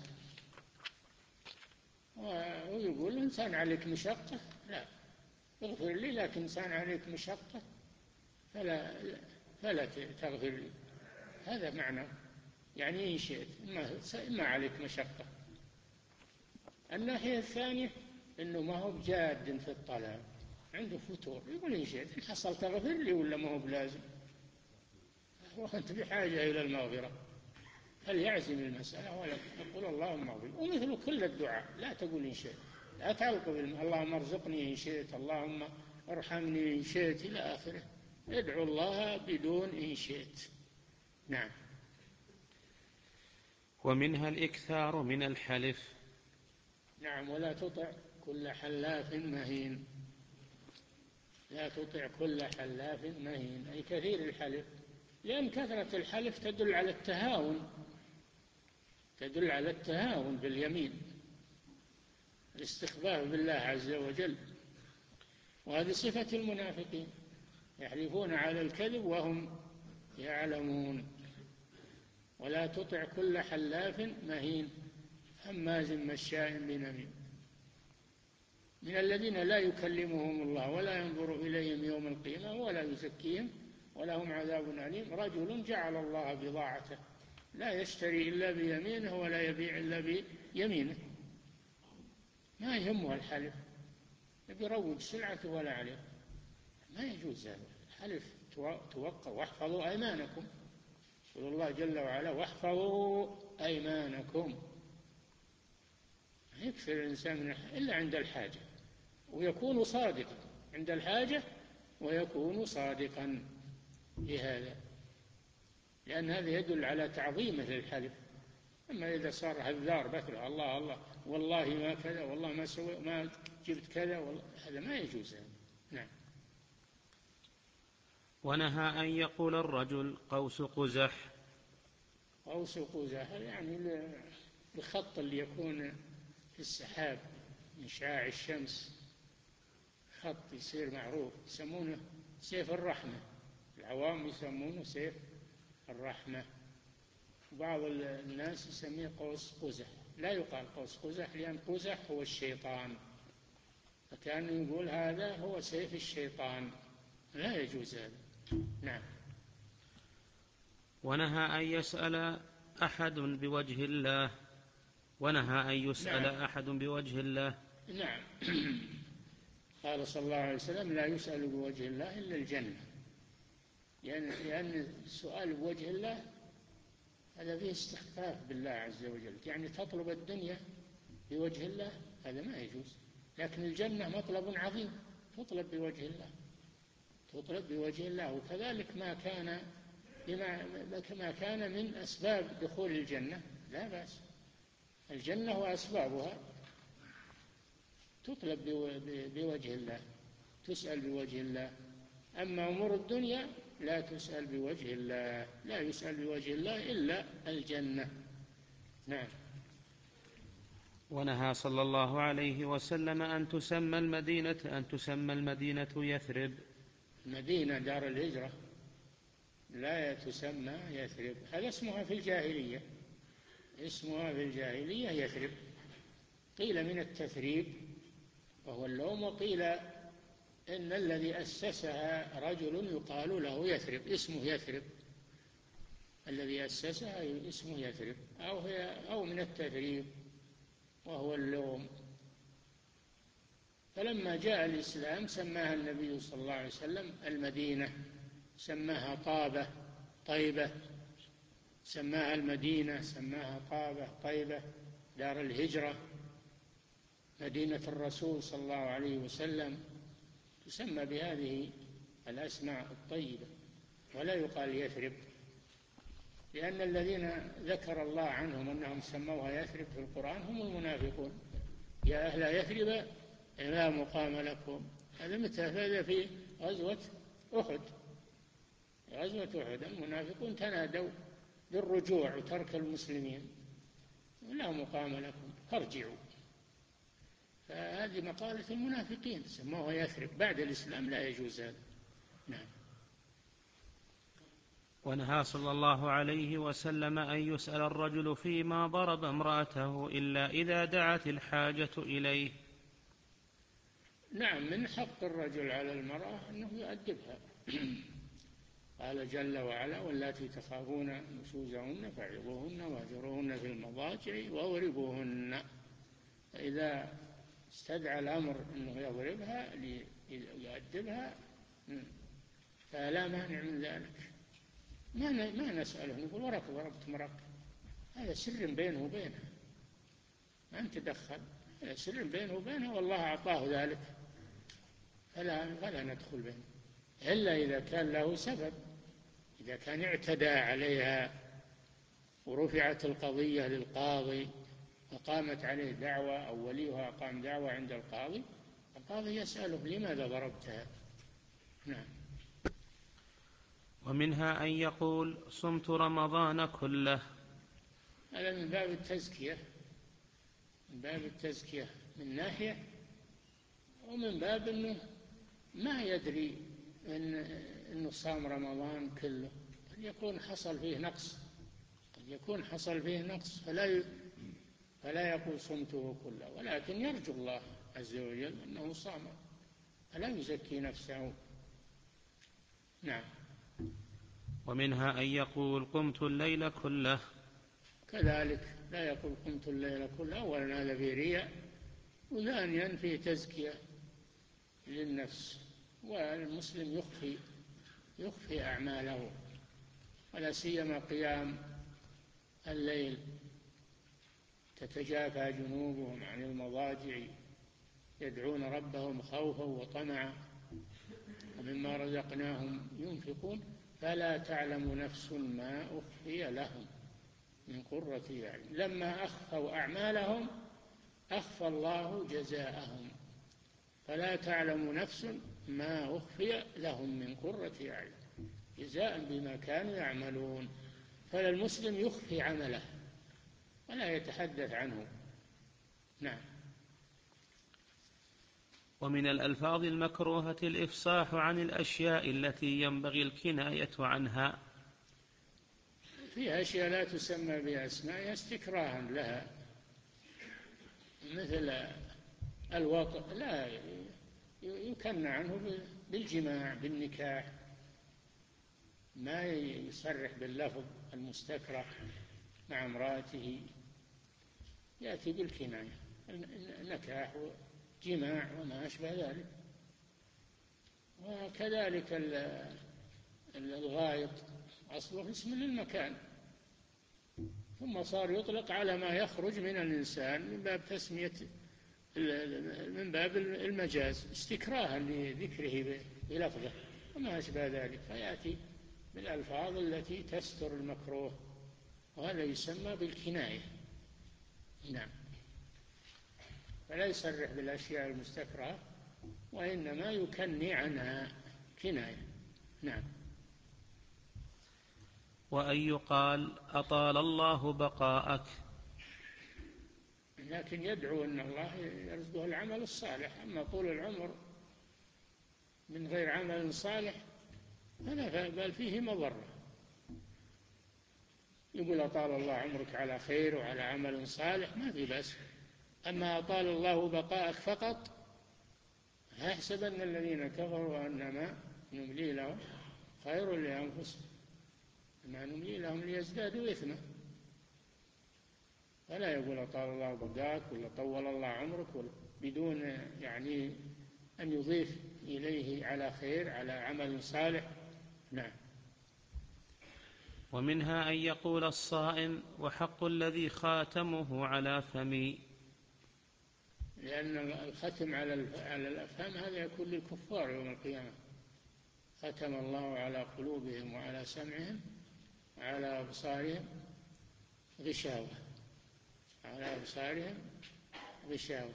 ويقول الإنسان عليك مشقة، لا اغفر لي، لكن إنسان عليك مشقة فلا فلا تغفر لي، هذا معنى يعني إن شئت، إما عليك مشقة. الناحية الثانية إنه ما هو بجاد في الطلب، عنده فتور، يقول إن شئت، إن حصل تغفر لي ولا ما هو بلازم، وأنت بحاجة إلى المغفرة، فليعزم المسألة ولا يقول اللهم اغفر. ومثل كل الدعاء، لا تقول إن شئت، لا تعلق اللهم ارزقني إن شئت، اللهم ارحمني إن شئت إلى آخره، ادعو الله بدون إن شئت. نعم. ومنها الإكثار من الحلف. نعم. ولا تطع كل حلاف مهين، لا تطع كل حلاف مهين أي كثير الحلف، لأن كثرة الحلف تدل على التهاون، تدل على التهاون باليمين، الاستخفاف بالله عز وجل، وهذه صفة المنافقين، يحلفون على الكذب وهم يعلمون. ولا تطع كل حلاف مهين هماز مشاء بنميم، من الذين لا يكلمهم الله ولا ينظر إليهم يوم القيامة ولا يزكيهم ولهم عذاب أليم. رجل جعل الله بضاعته، لا يشتري إلا بيمينه ولا يبيع إلا بيمينه، ما يهمه الحلف، يروج سلعته ولا عليه، ما يجوز هذا الحلف. توقع واحفظوا أيمانكم، يقول الله جل وعلا واحفظوا أيمانكم، يكفر الإنسان من إلا عند الحاجة، ويكون صادقا عند الحاجة، ويكون صادقا بهذا، لأن هذا يدل على تعظيمه للحلف. أما إذا صار هذار بثر الله الله والله ما كذا والله ما سوى ما جبت كذا والله، هذا ما يجوز هذا. نعم. ونهى أن يقول الرجل قوس قزح. قوس قزح يعني الخط اللي يكون في السحاب من شعاع الشمس، خط يصير معروف، يسمونه سيف الرحمة، العوام يسمونه سيف الرحمة، وبعض الناس يسميه قوس قزح. لا يقال قوس قزح، لأن قزح هو الشيطان، فكان يقول هذا هو سيف الشيطان، لا يجوز هذا. نعم. ونهى أن يسأل أحد بوجه الله. ونهى أن يسأل نعم. أحد بوجه الله. نعم. قال صلى الله عليه وسلم: لا يسأل بوجه الله إلا الجنة. يعني لأن السؤال بوجه الله هذا فيه استخفاف بالله عز وجل، يعني تطلب الدنيا بوجه الله هذا ما يجوز. لكن الجنة مطلب عظيم، تطلب بوجه الله، تطلب بوجه الله. وكذلك ما كان بما ما كان من أسباب دخول الجنة لا بأس، الجنة وأسبابها تطلب بوجه الله، تسأل بوجه الله. أما أمور الدنيا لا تسأل بوجه الله، لا يسأل بوجه الله إلا الجنة. نعم. ونهى صلى الله عليه وسلم أن تسمى المدينة أن تسمى المدينة يثرب. مدينة دار الهجرة لا تسمى يثرب، هذا اسمها في الجاهلية، اسمها في الجاهلية يثرب. قيل من التثريب وهو اللوم، وقيل إن الذي أسسها رجل يقال له يثرب، اسمه يثرب، الذي أسسها اسمه يثرب، أو هي أو من التثريب وهو اللوم. فلما جاء الإسلام سماها النبي صلى الله عليه وسلم المدينة، سماها طابة طيبة، سماها المدينة، سماها طابة طيبة دار الهجرة، مدينة الرسول صلى الله عليه وسلم، تسمى بهذه الأسماء الطيبة، ولا يقال يثرب، لأن الذين ذكر الله عنهم أنهم سموها يثرب في القرآن هم المنافقون. يا أهل يثرب لا مقام لكم. هذا متى؟ هذا في غزوة أحد، غزوة أحد المنافقون تنادوا بالرجوع وترك المسلمين، لا مقام لكم فارجعوا. فهذه مقالة المنافقين، سموها يثرب، بعد الإسلام لا يجوز هذا. نعم. ونهى صلى الله عليه وسلم أن يسأل الرجل فيما ضرب امرأته إلا إذا دعت الحاجة إليه. نعم، من حق الرجل على المرأة أنه يؤدبها. قال جل وعلا: واللاتي تخافون نشوزهن فعظوهن واهجروهن في المضاجع واضربوهن. فإذا استدعى الأمر أنه يضربها ليؤدبها فلا مانع من ذلك. ما ما نسأله نقول وراك ضربت مرأة، هذا سر بينه وبينها، ما نتدخل، هذا سر بينه وبينها والله أعطاه ذلك، فلا فلا ندخل بينه إلا إذا كان له سبب، إذا كان اعتدى عليها ورفعت القضية للقاضي وقامت عليه دعوة أو وليها قام دعوة عند القاضي، القاضي يسأله لماذا ضربتها. نعم. ومنها أن يقول صمت رمضان كله. هذا من باب التزكية، من باب التزكية من ناحية، ومن باب أنه ما يدري إن أنه صام رمضان كله، قد يكون حصل فيه نقص، قد يكون حصل فيه نقص فلا فلا يقول صمته كله، ولكن يرجو الله عز وجل أنه صام، فلا يزكي نفسه. نعم. ومنها أن يقول قمت الليل كله. كذلك لا يقول قمت الليل كله، أولا هذا فيه رياء، وثانيا فيه تزكية للنفس، والمسلم يخفي يخفي أعماله، ولا سيما قيام الليل، تتجافى جنوبهم عن المضاجع يدعون ربهم خوفا وطمعا ومما رزقناهم ينفقون فلا تعلم نفس ما أخفي لهم من قرة أعين. لما أخفوا أعمالهم أخفى الله جزاءهم، فلا تعلم نفس ما أخفي لهم من قرة أعين جزاء بما كانوا يعملون. فالمسلم يخفي عمله ولا يتحدث عنه. نعم. ومن الألفاظ المكروهة الإفصاح عن الأشياء التي ينبغي الكناية عنها. فيها أشياء لا تسمى بأسماء استكراها لها، مثل الوطء لا يكنى عنه بالجماع بالنكاح، ما يصرح باللفظ المستكره مع امرأته، يأتي بالكناية، النكاح وجماع وما أشبه ذلك. وكذلك الغائط أصله اسم للمكان، ثم صار يطلق على ما يخرج من الإنسان من باب تسمية، من باب المجاز استكراها لذكره بلفظه وما أشبه ذلك، فيأتي بالألفاظ التي تستر المكروه، وهذا يسمى بالكناية. نعم، فلا يصرح بالأشياء المستكرهة، وإنما يكني عنها كناية. نعم. وأن يقال أطال الله بقاءك، لكن يدعو أن الله يرزقه العمل الصالح. أما طول العمر من غير عمل صالح فلا، بل فيه مضرة. يقول أطال الله عمرك على خير وعلى عمل صالح ما في بأس. أما أطال الله بقاءك فقط، فيحسبن الذين كفروا أنما نملي لهم خير لأنفسهم، ما نملي لهم ليزدادوا إثما. فلا يقول أطال الله بقاك ولا طول الله عمرك بدون يعني أن يضيف إليه على خير على عمل صالح. نعم. ومنها أن يقول الصائم وحق الذي خاتمه على فمي، لأن الختم على الأفهام هذا يكون للكفار يوم القيامة. ختم الله على قلوبهم وعلى سمعهم وعلى أبصارهم غشاوة، على أبصارهم غشاوة.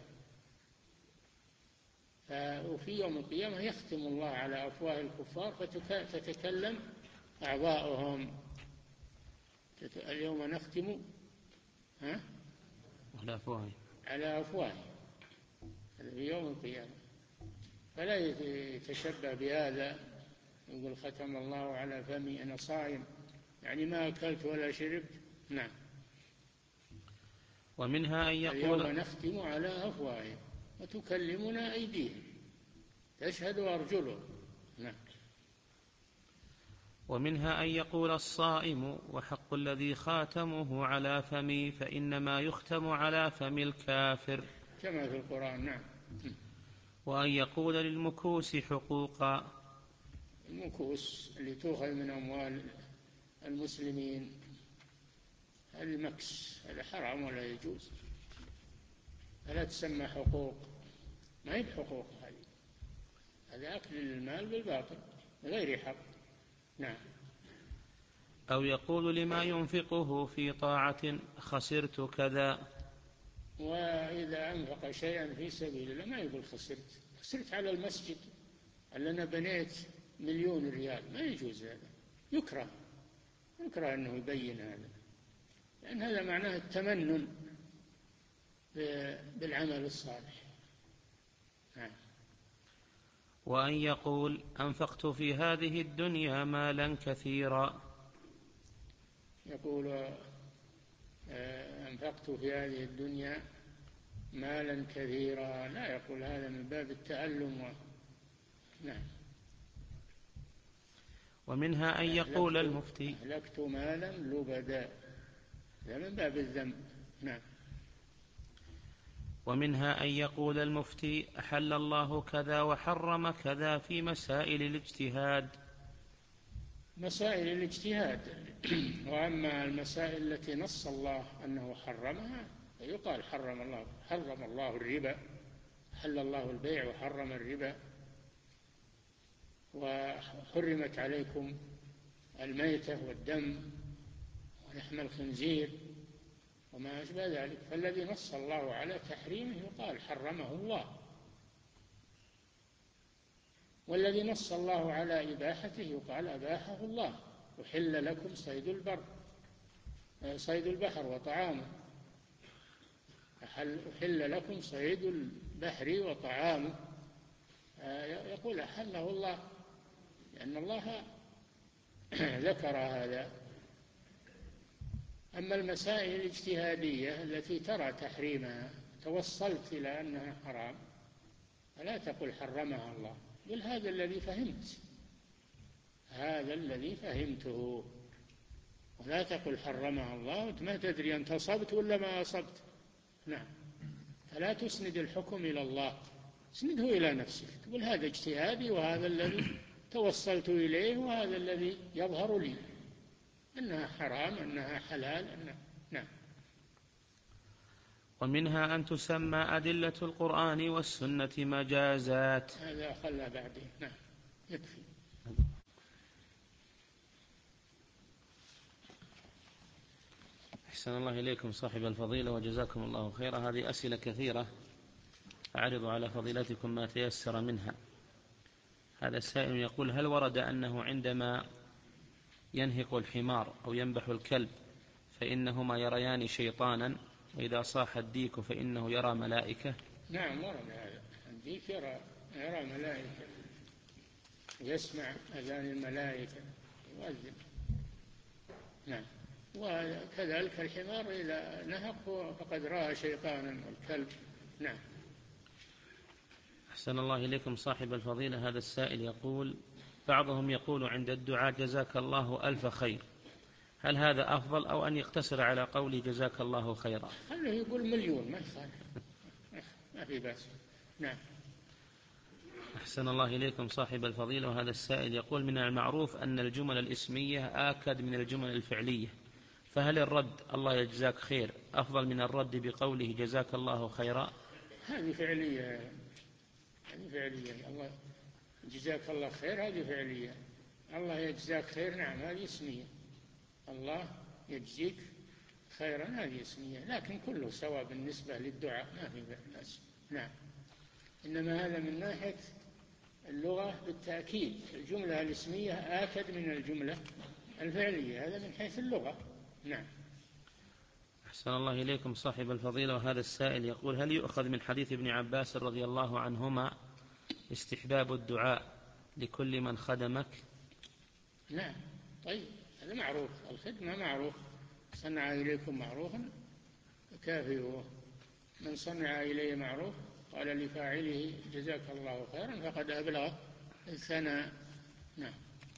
وفي يوم القيامة يختم الله على أفواه الكفار فتتكلم أعضاؤهم. اليوم نختم ها؟ على أفواههم على أفواههم، هذا في يوم القيامة. فلا يتشبه بهذا، يقول ختم الله على فمي أنا صائم، يعني ما أكلت ولا شربت. نعم. ومنها أن يقول اليوم نختم على أفواههم وتكلمنا أيديهم تشهد أرجلهم. نعم. ومنها أن يقول الصائم وحق الذي خاتمه على فمي، فإنما يختم على فم الكافر كما في القرآن. نعم. وأن يقول للمكوس حقوقا، المكوس اللي تؤخذ من أموال المسلمين، المكس هذا حرام ولا يجوز، فلا تسمى حقوق، ما هي بحقوق، هذه هذا أكل المال بالباطل غير حق. نعم. أو يقول لما ينفقه في طاعة خسرت كذا، وإذا أنفق شيئا في سبيل الله ما يقول خسرت، خسرت على المسجد اللي أنا بنيت مليون ريال، ما يجوز هذا، يكره يكره أنه يبين هذا، لأن هذا معناه التمنن بالعمل الصالح. نعم. وأن يقول أنفقت في هذه الدنيا مالا كثيرا، يقول أنفقت في هذه الدنيا مالا كثيرا، لا يقول هذا من باب التألم و... نعم. ومنها أن يقول المفتي أهلكت مالا لبدا، هذا من باب الذنب. نعم. ومنها أن يقول المفتي أحل الله كذا وحرم كذا في مسائل الاجتهاد، مسائل الاجتهاد. وأما المسائل التي نص الله أنه حرمها فيقال حرم الله حرم الله الربا، حل الله البيع وحرم الربا، وحرمت عليكم الميتة والدم ولحم الخنزير وما أشبه ذلك. فالذي نص الله على تحريمه يقال حرمه الله، والذي نص الله على إباحته يقال أباحه الله. أحل لكم صيد البر صيد البحر وطعامه، أحل لكم صيد البحر وطعامه، يقول أحله الله لأن الله ذكر هذا. أما المسائل الاجتهادية التي ترى تحريمها توصلت إلى أنها حرام فلا تقل حرمها الله، قل هذا الذي فهمت، هذا الذي فهمته، ولا تقل حرمها الله وأنت ما تدري أنت أصبت ولا ما أصبت. نعم. فلا تسند الحكم إلى الله، اسنده إلى نفسك، تقول هذا اجتهادي وهذا الذي توصلت إليه وهذا الذي يظهر لي أنها حرام أنها حلال أنها. نعم. ومنها أن تسمى أدلة القرآن والسنة مجازات. هذا خلى بعدين. نعم يكفي. أحسن الله إليكم صاحب الفضيلة وجزاكم الله خيرا. هذه أسئلة كثيرة أعرض على فضيلتكم ما تيسر منها. هذا السائل يقول: هل ورد أنه عندما ينهق الحمار أو ينبح الكلب فإنهما يريان شيطانا، وإذا صاح الديك فإنه يرى ملائكة؟ نعم ورد هذا. الديك يرى يرى ملائكة، يسمع أذان الملائكة يؤذن. نعم. وكذلك الحمار إذا نهق فقد رأى شيطانا الكلب. نعم. أحسن الله إليكم صاحب الفضيلة. هذا السائل يقول: بعضهم يقول عند الدعاء جزاك الله ألف خير، هل هذا أفضل أو أن يقتصر على قول جزاك الله خيرا؟ خليه يقول مليون ما يخالف، ما في بأس. نعم. أحسن الله إليكم صاحب الفضيلة. وهذا السائل يقول: من المعروف أن الجمل الإسمية آكد من الجمل الفعلية، فهل الرد الله يجزاك خير أفضل من الرد بقوله جزاك الله خيرا؟ هذه فعلية، هذه فعلية. الله جزاك الله خير هذه فعلية. الله يجزاك خير نعم هذه اسمية. الله يجزيك خيرا هذه اسمية، لكن كله سواء بالنسبة للدعاء ما في بأس. نعم. إنما هذا من ناحية اللغة بالتأكيد، الجملة الاسمية آكد من الجملة الفعلية، هذا من حيث اللغة. نعم. أحسن الله إليكم صاحب الفضيلة. وهذا السائل يقول: هل يؤخذ من حديث ابن عباس رضي الله عنهما استحباب الدعاء لكل من خدمك؟ نعم. طيب هذا معروف، الخدمة معروف، صنع إليكم معروفا فكافئوه. من صنع إليه معروف قال لفاعله جزاك الله خيرا فقد أبلغ الثناء. نعم.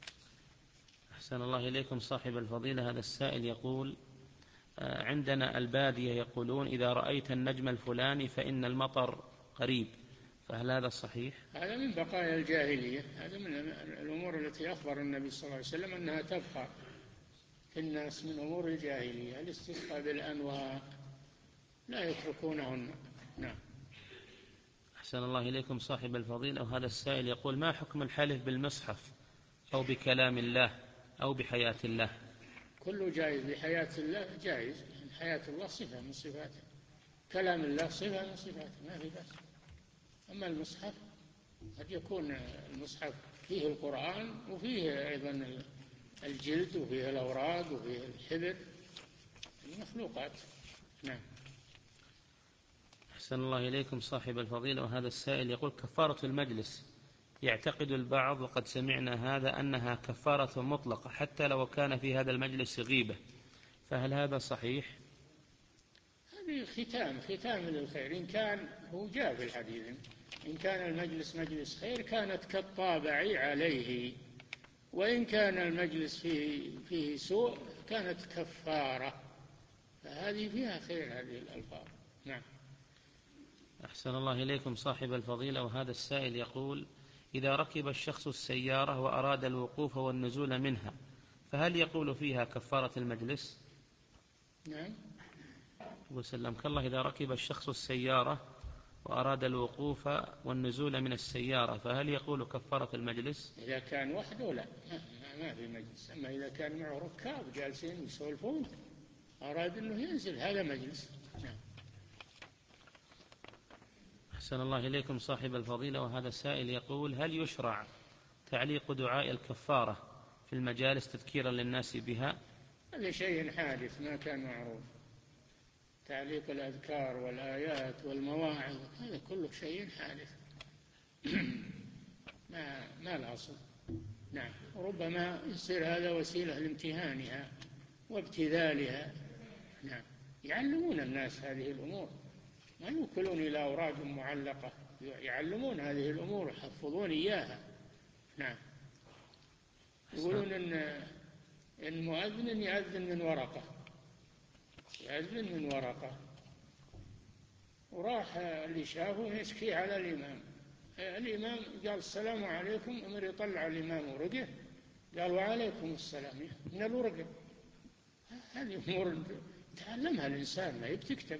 أحسن الله إليكم صاحب الفضيلة. هذا السائل يقول: عندنا البادية يقولون إذا رأيت النجم الفلاني فإن المطر قريب، فهل هذا صحيح؟ هذا من بقايا الجاهلية، هذا من الأمور التي أخبر النبي صلى الله عليه وسلم أنها تبقى في الناس من أمور الجاهلية، الاستسقاء بالأنواع لا يتركونهن. نعم. أحسن الله إليكم صاحب الفضيلة. وهذا السائل يقول: ما حكم الحلف بالمصحف أو بكلام الله أو بحياة الله؟ كله جائز. بحياة الله جائز، حياة الله صفة من صفاته، كلام الله صفة من صفاته ما في بأس. أما المصحف قد يكون المصحف فيه القرآن وفيه أيضا الجلد وفيه الأوراق وفيه الحبر، المخلوقات. نعم. أحسن الله إليكم صاحب الفضيلة. وهذا السائل يقول: كفارة المجلس يعتقد البعض وقد سمعنا هذا أنها كفارة مطلقة حتى لو كان في هذا المجلس غيبة، فهل هذا صحيح؟ هذه ختام ختام للخير. إن كان هو جاء في الحديث إن كان المجلس مجلس خير كانت كالطابع عليه، وإن كان المجلس فيه, فيه سوء كانت كفارة، فهذه فيها خير هذه الألفاظ. نعم. أحسن الله إليكم صاحب الفضيلة. وهذا السائل يقول: إذا ركب الشخص السيارة وأراد الوقوف والنزول منها فهل يقول فيها كفارة المجلس؟ نعم. وسلمك الله: إذا ركب الشخص السيارة وأراد الوقوف والنزول من السيارة فهل يقول كفارة المجلس؟ إذا كان وحده لا، ما في مجلس. أما إذا كان معه ركاب جالسين يسولفون أراد أنه ينزل هذا مجلس. نعم. أحسن الله إليكم صاحب الفضيلة. وهذا السائل يقول: هل يشرع تعليق دعاء الكفارة في المجالس تذكيرا للناس بها؟ هذا شيء حادث ما كان معروف. تعليق الأذكار والآيات والمواعظ هذا كله شيء حادث ما ما الأصل. نعم. وربما يصير هذا وسيلة لامتهانها وابتذالها. نعم. يعلمون الناس هذه الأمور، ما يوكلون إلى أوراق معلقة، يعلمون هذه الأمور يحفظون إياها. نعم. يقولون إن المؤذن يأذن من ورقة يأذن من ورقة وراح اللي شافه يشكي على الإمام الإمام قال السلام عليكم، أمر يطلع الإمام ورقه، قال وعليكم السلام من الورقة. هذه أمور تعلمها الإنسان، ما يبتكتب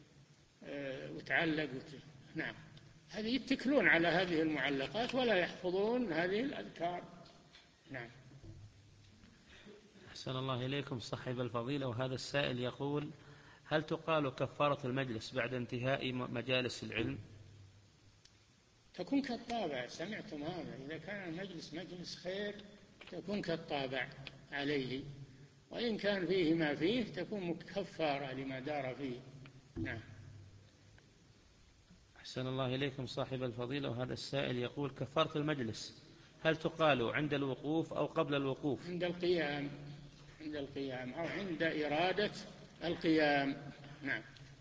وتعلق وت... نعم، هذه يتكلون على هذه المعلقات ولا يحفظون هذه الأذكار. نعم. أحسن الله إليكم صاحب الفضيلة، وهذا السائل يقول: هل تقال كفارة المجلس بعد انتهاء مجالس العلم؟ تكون كالطابع، سمعتم هذا؟ إذا كان المجلس مجلس خير تكون كالطابع عليه، وإن كان فيه ما فيه تكون مكفارة لما دار فيه. نعم. أحسن الله إليكم صاحب الفضيلة، وهذا السائل يقول: كفارة المجلس هل تقال عند الوقوف أو قبل الوقوف؟ عند القيام، عند القيام أو عند إرادة القيام. نعم.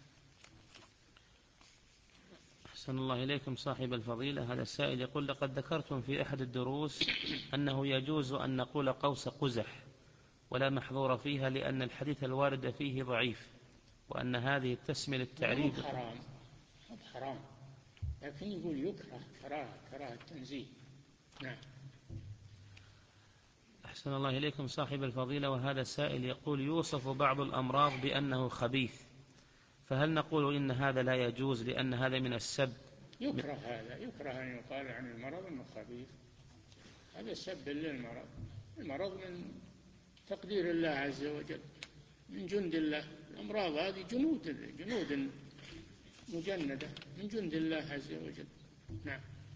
أحسن الله إليكم صاحب الفضيلة، هذا السائل يقول: لقد ذكرتم في أحد الدروس أنه يجوز أن نقول قوس قزح ولا محظور فيها لأن الحديث الوارد فيه ضعيف، وأن هذه تسمي للتعريب. مو حرام، مو حرام، لكن يقول يكره كراهة، كراهة التنزيه. نعم. أحسن الله إليكم صاحب الفضيلة، وهذا السائل يقول: يوصف بعض الأمراض بأنه خبيث، فهل نقول إن هذا لا يجوز لأن هذا من السب؟ يكره هذا، يكره أن يقال عن المرض أنه خبيث، هذا سب للمرض. المرض من تقدير الله عز وجل، من جند الله. الأمراض هذه جنود، جنود مجندة من جند الله عز وجل. نعم.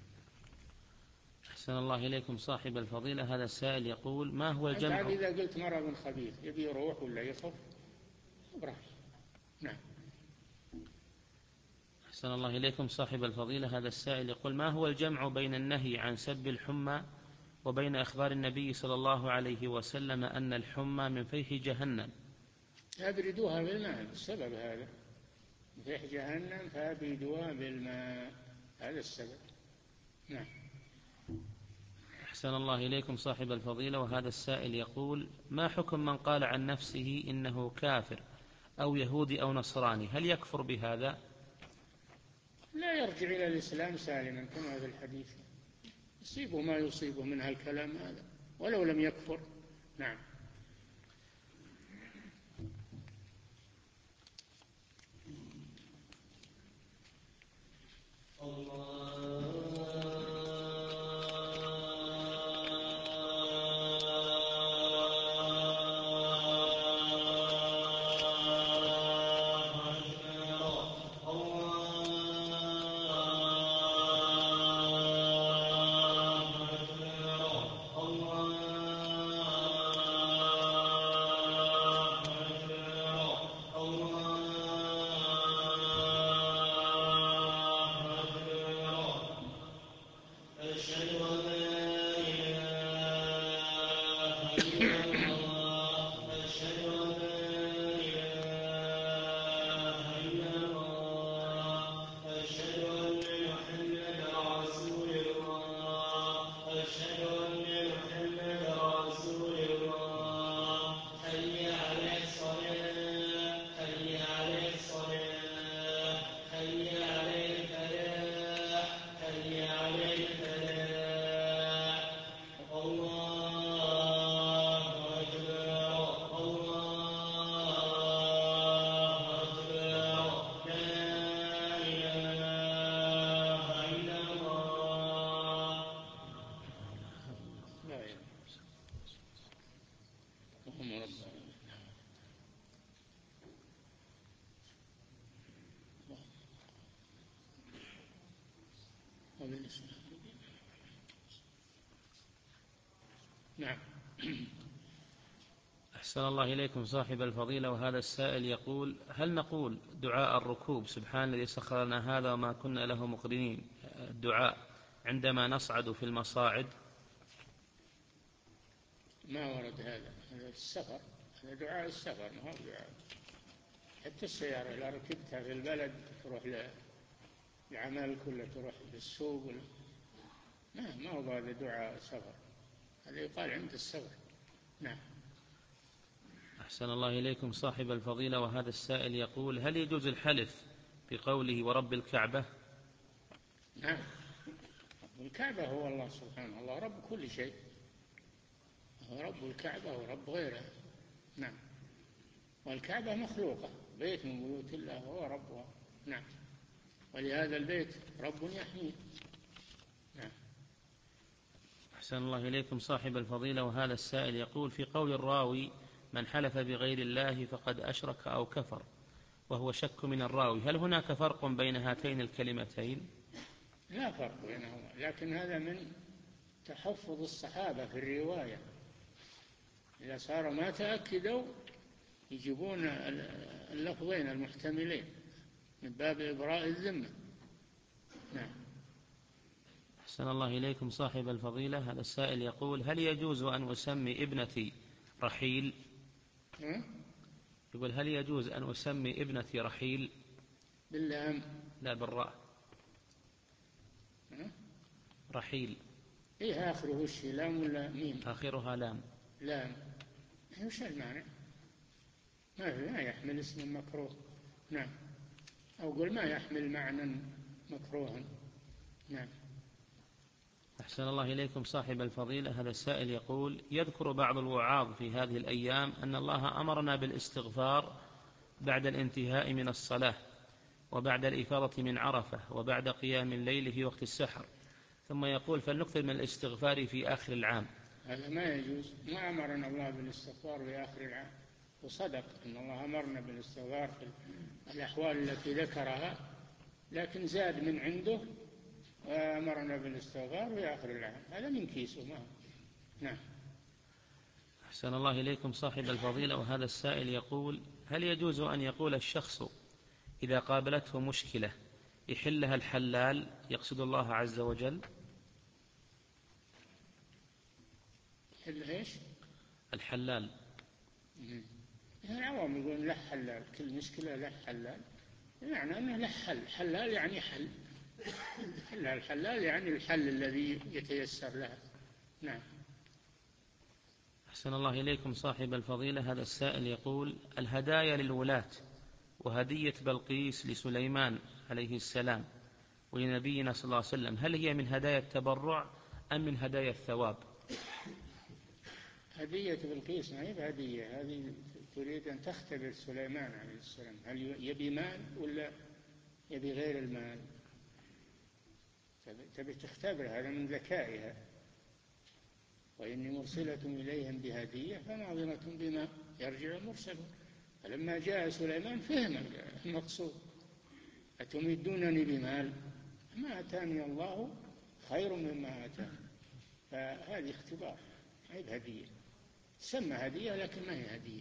أحسن الله إليكم صاحب الفضيلة، هذا السائل يقول: ما هو الجمع؟ أنت إذا قلت مرض خبيث يبي يروح ولا يخف براح. نعم. أحسن الله إليكم صاحب الفضيلة، هذا السائل يقول: ما هو الجمع بين النهي عن سب الحمى وبين أخبار النبي صلى الله عليه وسلم أن الحمى من فيح جهنم؟ أبردوها بالماء، السبب هذا، فيح جهنم فأبردوها بالماء، هذا السبب. نعم. أحسن الله إليكم صاحب الفضيلة، وهذا السائل يقول: ما حكم من قال عن نفسه إنه كافر أو يهودي أو نصراني، هل يكفر بهذا؟ لا يرجع إلى الإسلام سالما كما في الحديث، يصيبه ما يصيبه من هالكلام هذا ولو لم يكفر. نعم. نعم. أحسن الله إليكم صاحب الفضيلة، وهذا السائل يقول: هل نقول دعاء الركوب سبحان الذي سخر لنا هذا وما كنا له مقرنين الدعاء عندما نصعد في المصاعد؟ ما ورد هذا، هذا السفر، هذا دعاء السفر، ما هو دعاء. حتى السيارة إذا ركبتها في البلد تروح لعمل كله، تروح للسوق ولا ما ما هو هذا دعاء سفر، هذا يقال عند السفر. نعم. أحسن الله إليكم صاحب الفضيلة، وهذا السائل يقول: هل يجوز الحلف بقوله ورب الكعبة؟ نعم، والكعبة هو الله سبحانه، الله رب كل شيء، هو رب الكعبة ورب غيرها. نعم. والكعبة مخلوقة، بيت من بيوت الله هو ربها. نعم. ولهذا البيت رب يحميه. نعم. أحسن الله إليكم صاحب الفضيلة. وهذا السائل يقول: في قول الراوي من حلف بغير الله فقد أشرك أو كفر، وهو شك من الراوي، هل هناك فرق بين هاتين الكلمتين؟ لا فرق بينهما، لكن هذا من تحفظ الصحابة في الرواية، إذا صار ما تأكدوا يجيبون اللفظين المحتملين من باب إبراء الذمة. نعم. أحسن الله إليكم صاحب الفضيلة. هذا السائل يقول: هل يجوز أن أسمي ابنتي رحيل؟ م? يقول: هل يجوز أن أسمي ابنتي رحيل؟ باللام؟ لا، بالراء. م? رحيل. إيه آخره وش، لام ولا ميم؟ آخرها لام. لام. وش المعنى؟ ما ما يحمل اسم مكروه. نعم. أو قل ما يحمل معنى مكروها. نعم. أحسن الله إليكم صاحب الفضيلة. هذا السائل يقول: يذكر بعض الوعاظ في هذه الأيام أن الله أمرنا بالاستغفار بعد الانتهاء من الصلاة، وبعد الإفاضة من عرفة، وبعد قيام الليل في وقت السحر، ثم يقول: فلنكثر من الاستغفار في آخر العام. هذا ما يجوز، ما أمرنا الله بالاستغفار في آخر العام، وصدق أن الله أمرنا بالاستغفار في الأحوال التي ذكرها، لكن زاد من عنده وأمرنا بالاستغفار في آخر العام، هذا من كيسه ما. نعم. أحسن الله إليكم صاحب الفضيلة. وهذا السائل يقول: هل يجوز أن يقول الشخص إذا قابلته مشكلة يحلها الحلال، يقصد الله عز وجل؟ حل إيش؟ الحلال. العوام يقولون له حلال، كل مشكلة له حلال، يعني أنه له حل. حلال يعني حل، حل الحلال يعني الحل الذي يتيسر لها. نعم. أحسن الله إليكم صاحب الفضيلة. هذا السائل يقول: الهدايا للولاة وهدية بلقيس لسليمان عليه السلام ولنبينا صلى الله عليه وسلم، هل هي من هدايا التبرع أم من هدايا الثواب؟ هدية بلقيس ما هي بهدية، هذه تريد أن تختبر سليمان عليه السلام هل يبي مال ولا يبي غير المال، تبي تختبر، هذا من ذكائها. وإني مرسلة إليهم بهدية فناظرة بما يرجع المرسل. فلما جاء سليمان فهم المقصود: أتمدونني بمال ما آتاني الله خير مما آتاني. فهذه اختبار، هي بهدية، تسمى هدية لكن ما هي هدية.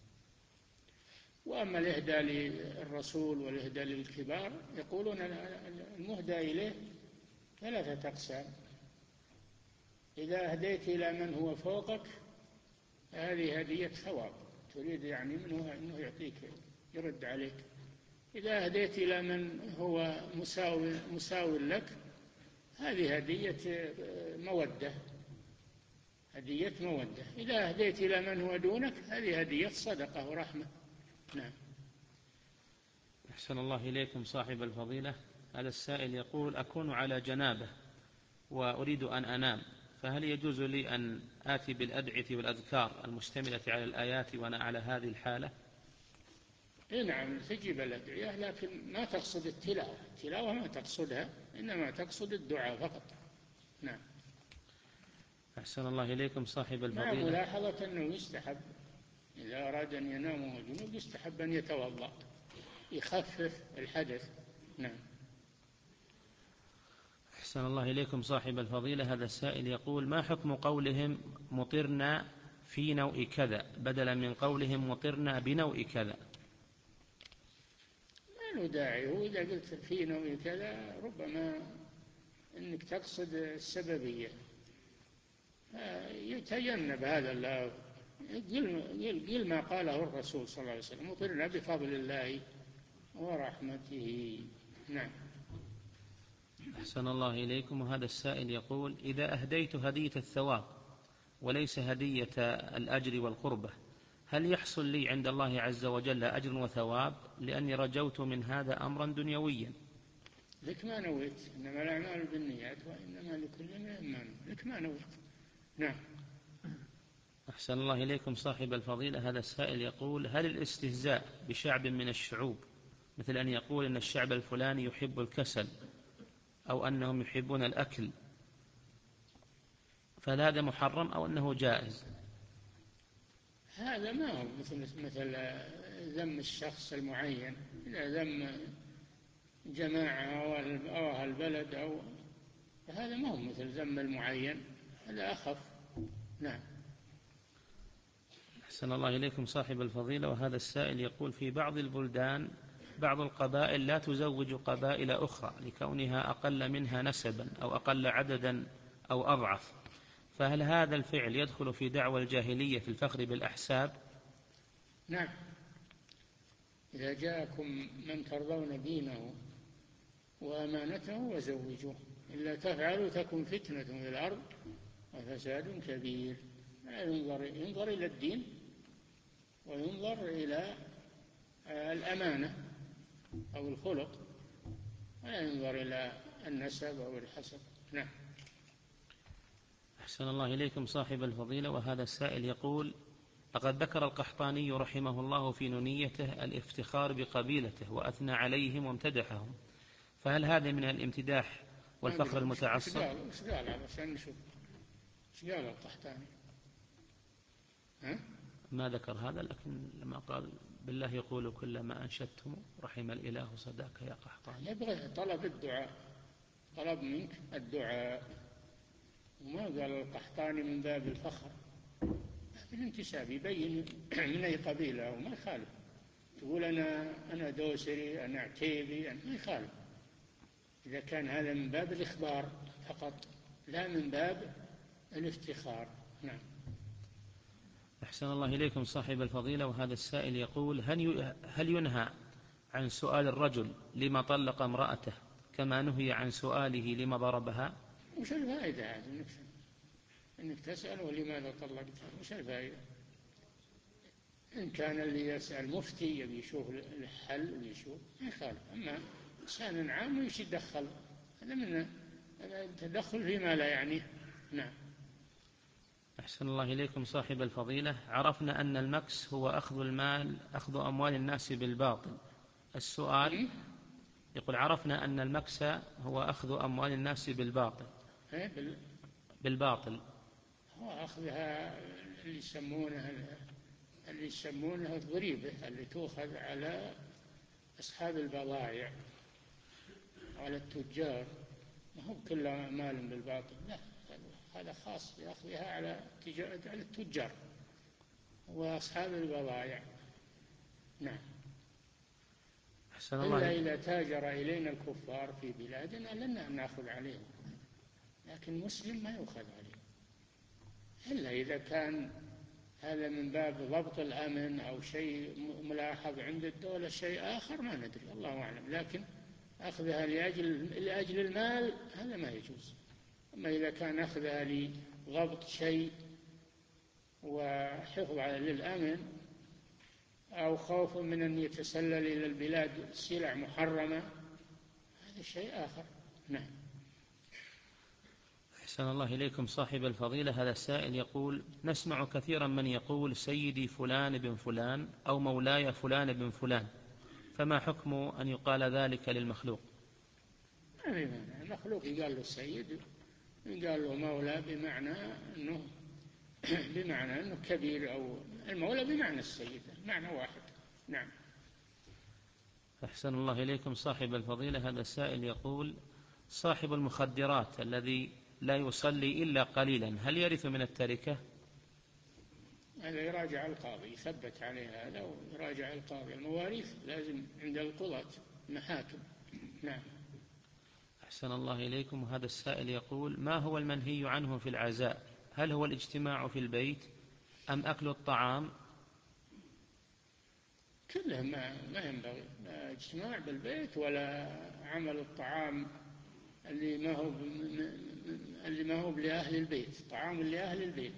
وأما الإهداء للرسول والإهداء للكبار يقولون المهدى إليه ثلاثة أقسام: إذا أهديت إلى من هو فوقك هذه هدية ثواب، تريد يعني منه أنه يعطيك يرد عليك. إذا أهديت إلى من هو مساوي, مساوي لك هذه هدية مودة، هدية مودة. إذا أهديت إلى من هو دونك هذه هدية صدقة ورحمة. نعم. أحسن الله إليكم صاحب الفضيلة. هذا السائل يقول: أكون على جنابة وأريد أن أنام، فهل يجوز لي أن آتي بالأدعية والأذكار المشتملة على الآيات وأنا على هذه الحالة؟ إيه نعم، تجيب الأدعية لكن ما تقصد التلاوة، التلاوة ما تقصدها، إنما تقصد الدعاء فقط. نعم. أحسن الله إليكم صاحب الفضيلة. مع ملاحظة أنه يستحب إذا أراد أن ينام وهو جنوب يستحب أن يتوضأ يخفف الحدث. نعم. أحسن الله إليكم صاحب الفضيلة. هذا السائل يقول: ما حكم قولهم مطرنا في نوء كذا بدلا من قولهم مطرنا بنوء كذا؟ ما له داعي، وإذا قلت في نوء كذا ربما أنك تقصد السببية، يتجنب هذا. الله قل ما قاله الرسول صلى الله عليه وسلم: مطرنا بفضل الله ورحمته. نعم. أحسن الله إليكم. وهذا السائل يقول: إذا أهديت هدية الثواب وليس هدية الأجر والقربة، هل يحصل لي عند الله عز وجل أجر وثواب؟ لأني رجوت من هذا أمرا دنيويا. لك ما نويت، إنما الأعمال بالنيات وإنما لكل امرئ ما نوى، لك ما نويت. نعم. أحسن الله إليكم صاحب الفضيلة. هذا السائل يقول: هل الاستهزاء بشعب من الشعوب، مثل أن يقول أن الشعب الفلاني يحب الكسل أو أنهم يحبون الأكل، فهل هذا محرم أو أنه جائز؟ هذا ما هو مثل مثل ذم الشخص المعين. إذا ذم جماعة أو أهل البلد أو هذا ما هو مثل ذم المعين، هذا أخف. نعم. أحسن الله إليكم صاحب الفضيلة. وهذا السائل يقول: في بعض البلدان بعض القبائل لا تزوج قبائل أخرى لكونها أقل منها نسبا أو أقل عددا أو أضعف، فهل هذا الفعل يدخل في دعوى الجاهلية في الفخر بالأحساب؟ نعم. إذا جاءكم من ترضون دينه وأمانته وزوجوه، إلا تفعلوا تكن فتنة في الأرض وفساد كبير. ينظر, ينظر إلى الدين وينظر إلى الأمانة أو الخلق، ولا ينظر إلى النسب أو الحسب. نعم. أحسن الله إليكم صاحب الفضيلة. وهذا السائل يقول: لقد ذكر القحطاني رحمه الله في نونيته الافتخار بقبيلته وأثنى عليهم وامتدحهم، فهل هذا من الامتداح والفخر المتعصب؟ ايش قال علشان نشوف ايش قال القحطاني؟ ها؟ ما ذكر هذا، لكن لما قال: بالله يقول كل ما أنشدتم رحم الإله صداك يا قحطاني. يبغى طلب الدعاء، طلب منك الدعاء، وما قال القحطاني من باب الفخر، الانتساب يبين من أي قبيلة وما يخالف. تقول أنا أنا دوسري، أنا عتيبي، ما يخالف، إذا كان هذا من باب الإخبار فقط لا من باب الافتخار. نعم. أحسن الله إليكم صاحب الفضيلة. وهذا السائل يقول: هل ينهى عن سؤال الرجل لما طلق امرأته كما نهي عن سؤاله لما ضربها؟ وش الفائدة هذه إنك, إنك تسأله لماذا طلقتها؟ وش الفائدة؟ إن كان اللي يسأل مفتي يبي يشوف الحل ويشوف ما يخالف، أما إنسان عام ويش يدخل؟ هذا من التدخل فيما لا يعنيه. نعم. أحسن الله إليكم صاحب الفضيلة. عرفنا أن المكس هو أخذ المال أخذ أموال الناس بالباطل. السؤال يقول: عرفنا أن المكس هو أخذ أموال الناس بالباطل. بالباطل هو أخذها اللي يسمونها اللي يسمونها الضريبة اللي تؤخذ على أصحاب البضائع وعلى التجار، ما هو كل مال بالباطل، لا، هذا خاص بأخذها على التجار وأصحاب البضائع. نعم. إلا إذا تاجر إلينا الكفار في بلادنا لن نأخذ عليهم، لكن مسلم ما يؤخذ عليه، إلا إذا كان هذا من باب ضبط الأمن أو شيء ملاحظ عند الدولة شيء آخر ما ندري، الله أعلم، لكن أخذها لأجل, لأجل المال هذا ما يجوز. أما إذا كان أخذها لضبط شيء وحفظ للأمن أو خوف من أن يتسلل إلى البلاد سلع محرمة هذا شيء آخر. نعم. أحسن الله إليكم صاحب الفضيلة. هذا السائل يقول: نسمع كثيرا من يقول سيدي فلان بن فلان أو مولاي فلان بن فلان، فما حكم أن يقال ذلك للمخلوق؟ المخلوق يقال له سيد، يقال له مولى بمعنى أنه بمعنى أنه كبير، أو المولى بمعنى السيد، معنى واحد. نعم. أحسن الله إليكم صاحب الفضيلة. هذا السائل يقول: صاحب المخدرات الذي لا يصلي إلا قليلا هل يرث من التركة؟ هذا يراجع القاضي، يثبت عليه هذا ويراجع القاضي، المواريث لازم عند القضاة المحاكم. نعم. أحسن الله إليكم. وهذا السائل يقول: ما هو المنهي عنه في العزاء؟ هل هو الاجتماع في البيت أم أكل الطعام؟ كله ما, ما ينبغي، لا اجتماع بالبيت ولا عمل الطعام اللي ما هو اللي ما هو لأهل البيت، طعام لأهل البيت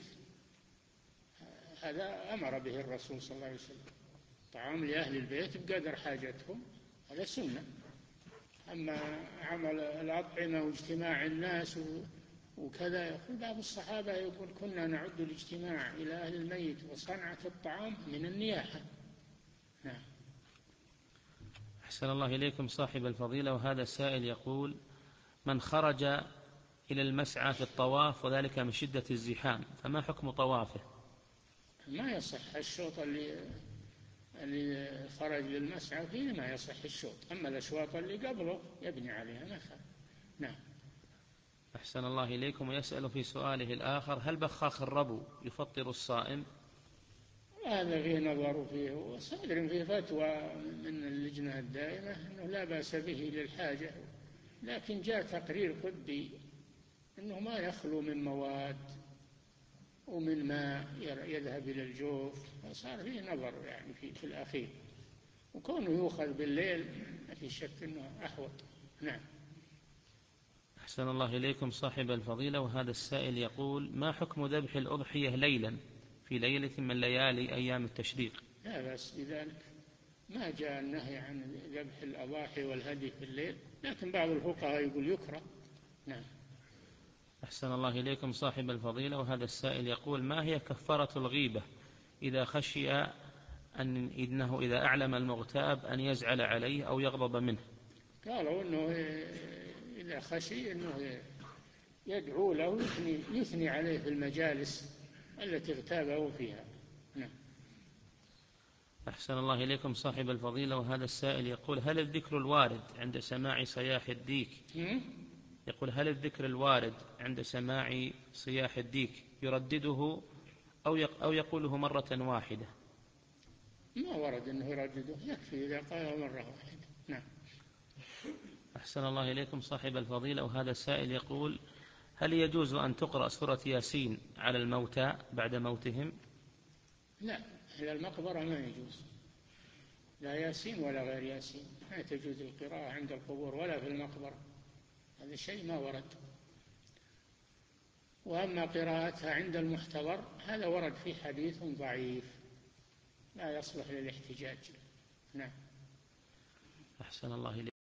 هذا أمر به الرسول صلى الله عليه وسلم، طعام لأهل البيت بقدر حاجتهم، هذا سنة، أما عمل الأطعمة واجتماع الناس وكذا، يقول بعض الصحابة يقول كنا نعد الاجتماع إلى أهل الميت وصنعة الطعام من النياحة. نعم. أحسن الله إليكم صاحب الفضيلة، وهذا السائل يقول: من خرج إلى المسعى في الطواف وذلك من شدة الزحام فما حكم طوافه؟ ما يصح الشوط اللي اللي خرج للمسعى فيه، ما يصح الشوط، أما الأشواط اللي قبله يبني عليها ما خالف. نعم. أحسن الله إليكم، ويسأل في سؤاله الآخر: هل بخاخ الربو يفطر الصائم؟ هذا فيه نظر فيه، وصادر فيه فتوى من اللجنة الدائمة أنه لا بأس به للحاجة، لكن جاء تقرير طبي أنه ما يخلو من مواد ومن ماء يذهب إلى الجوف، فصار فيه نظر يعني في, في الأخير، وكونه يؤخذ بالليل ما في شك أنه أحوط. نعم. أحسن الله إليكم صاحب الفضيلة، وهذا السائل يقول: ما حكم ذبح الأضحية ليلا في ليلة من ليالي أيام التشريق؟ لا بأس بذلك، ما جاء النهي عن ذبح الأضاحي والهدي في الليل، لكن بعض الفقهاء يقول يكره. نعم. أحسن الله إليكم صاحب الفضيلة، وهذا السائل يقول: ما هي كفارة الغيبة إذا خشي أن إنه إذا أعلم المغتاب أن يزعل عليه أو يغضب منه؟ قالوا أنه إذا خشي أنه يدعو له يثني, يثني عليه في المجالس التي اغتابه فيها. نعم. أحسن الله إليكم صاحب الفضيلة، وهذا السائل يقول: هل الذكر الوارد عند سماع صياح الديك يقول هل الذكر الوارد عند سماع صياح الديك يردده أو أو يقوله مرة واحدة؟ ما ورد أنه يردده، يكفي إذا قاله مرة واحدة. نعم. أحسن الله إليكم صاحب الفضيلة، وهذا السائل يقول: هل يجوز أن تقرأ سورة ياسين على الموتى بعد موتهم؟ لا، إلى المقبرة ما يجوز، لا ياسين ولا غير ياسين، ما تجوز القراءة عند القبور ولا في المقبرة، هذا شيء ما ورد. وأما قراءتها عند المحتضر هذا ورد في حديث ضعيف لا يصلح للاحتجاج. نعم. أحسن الله إليكم.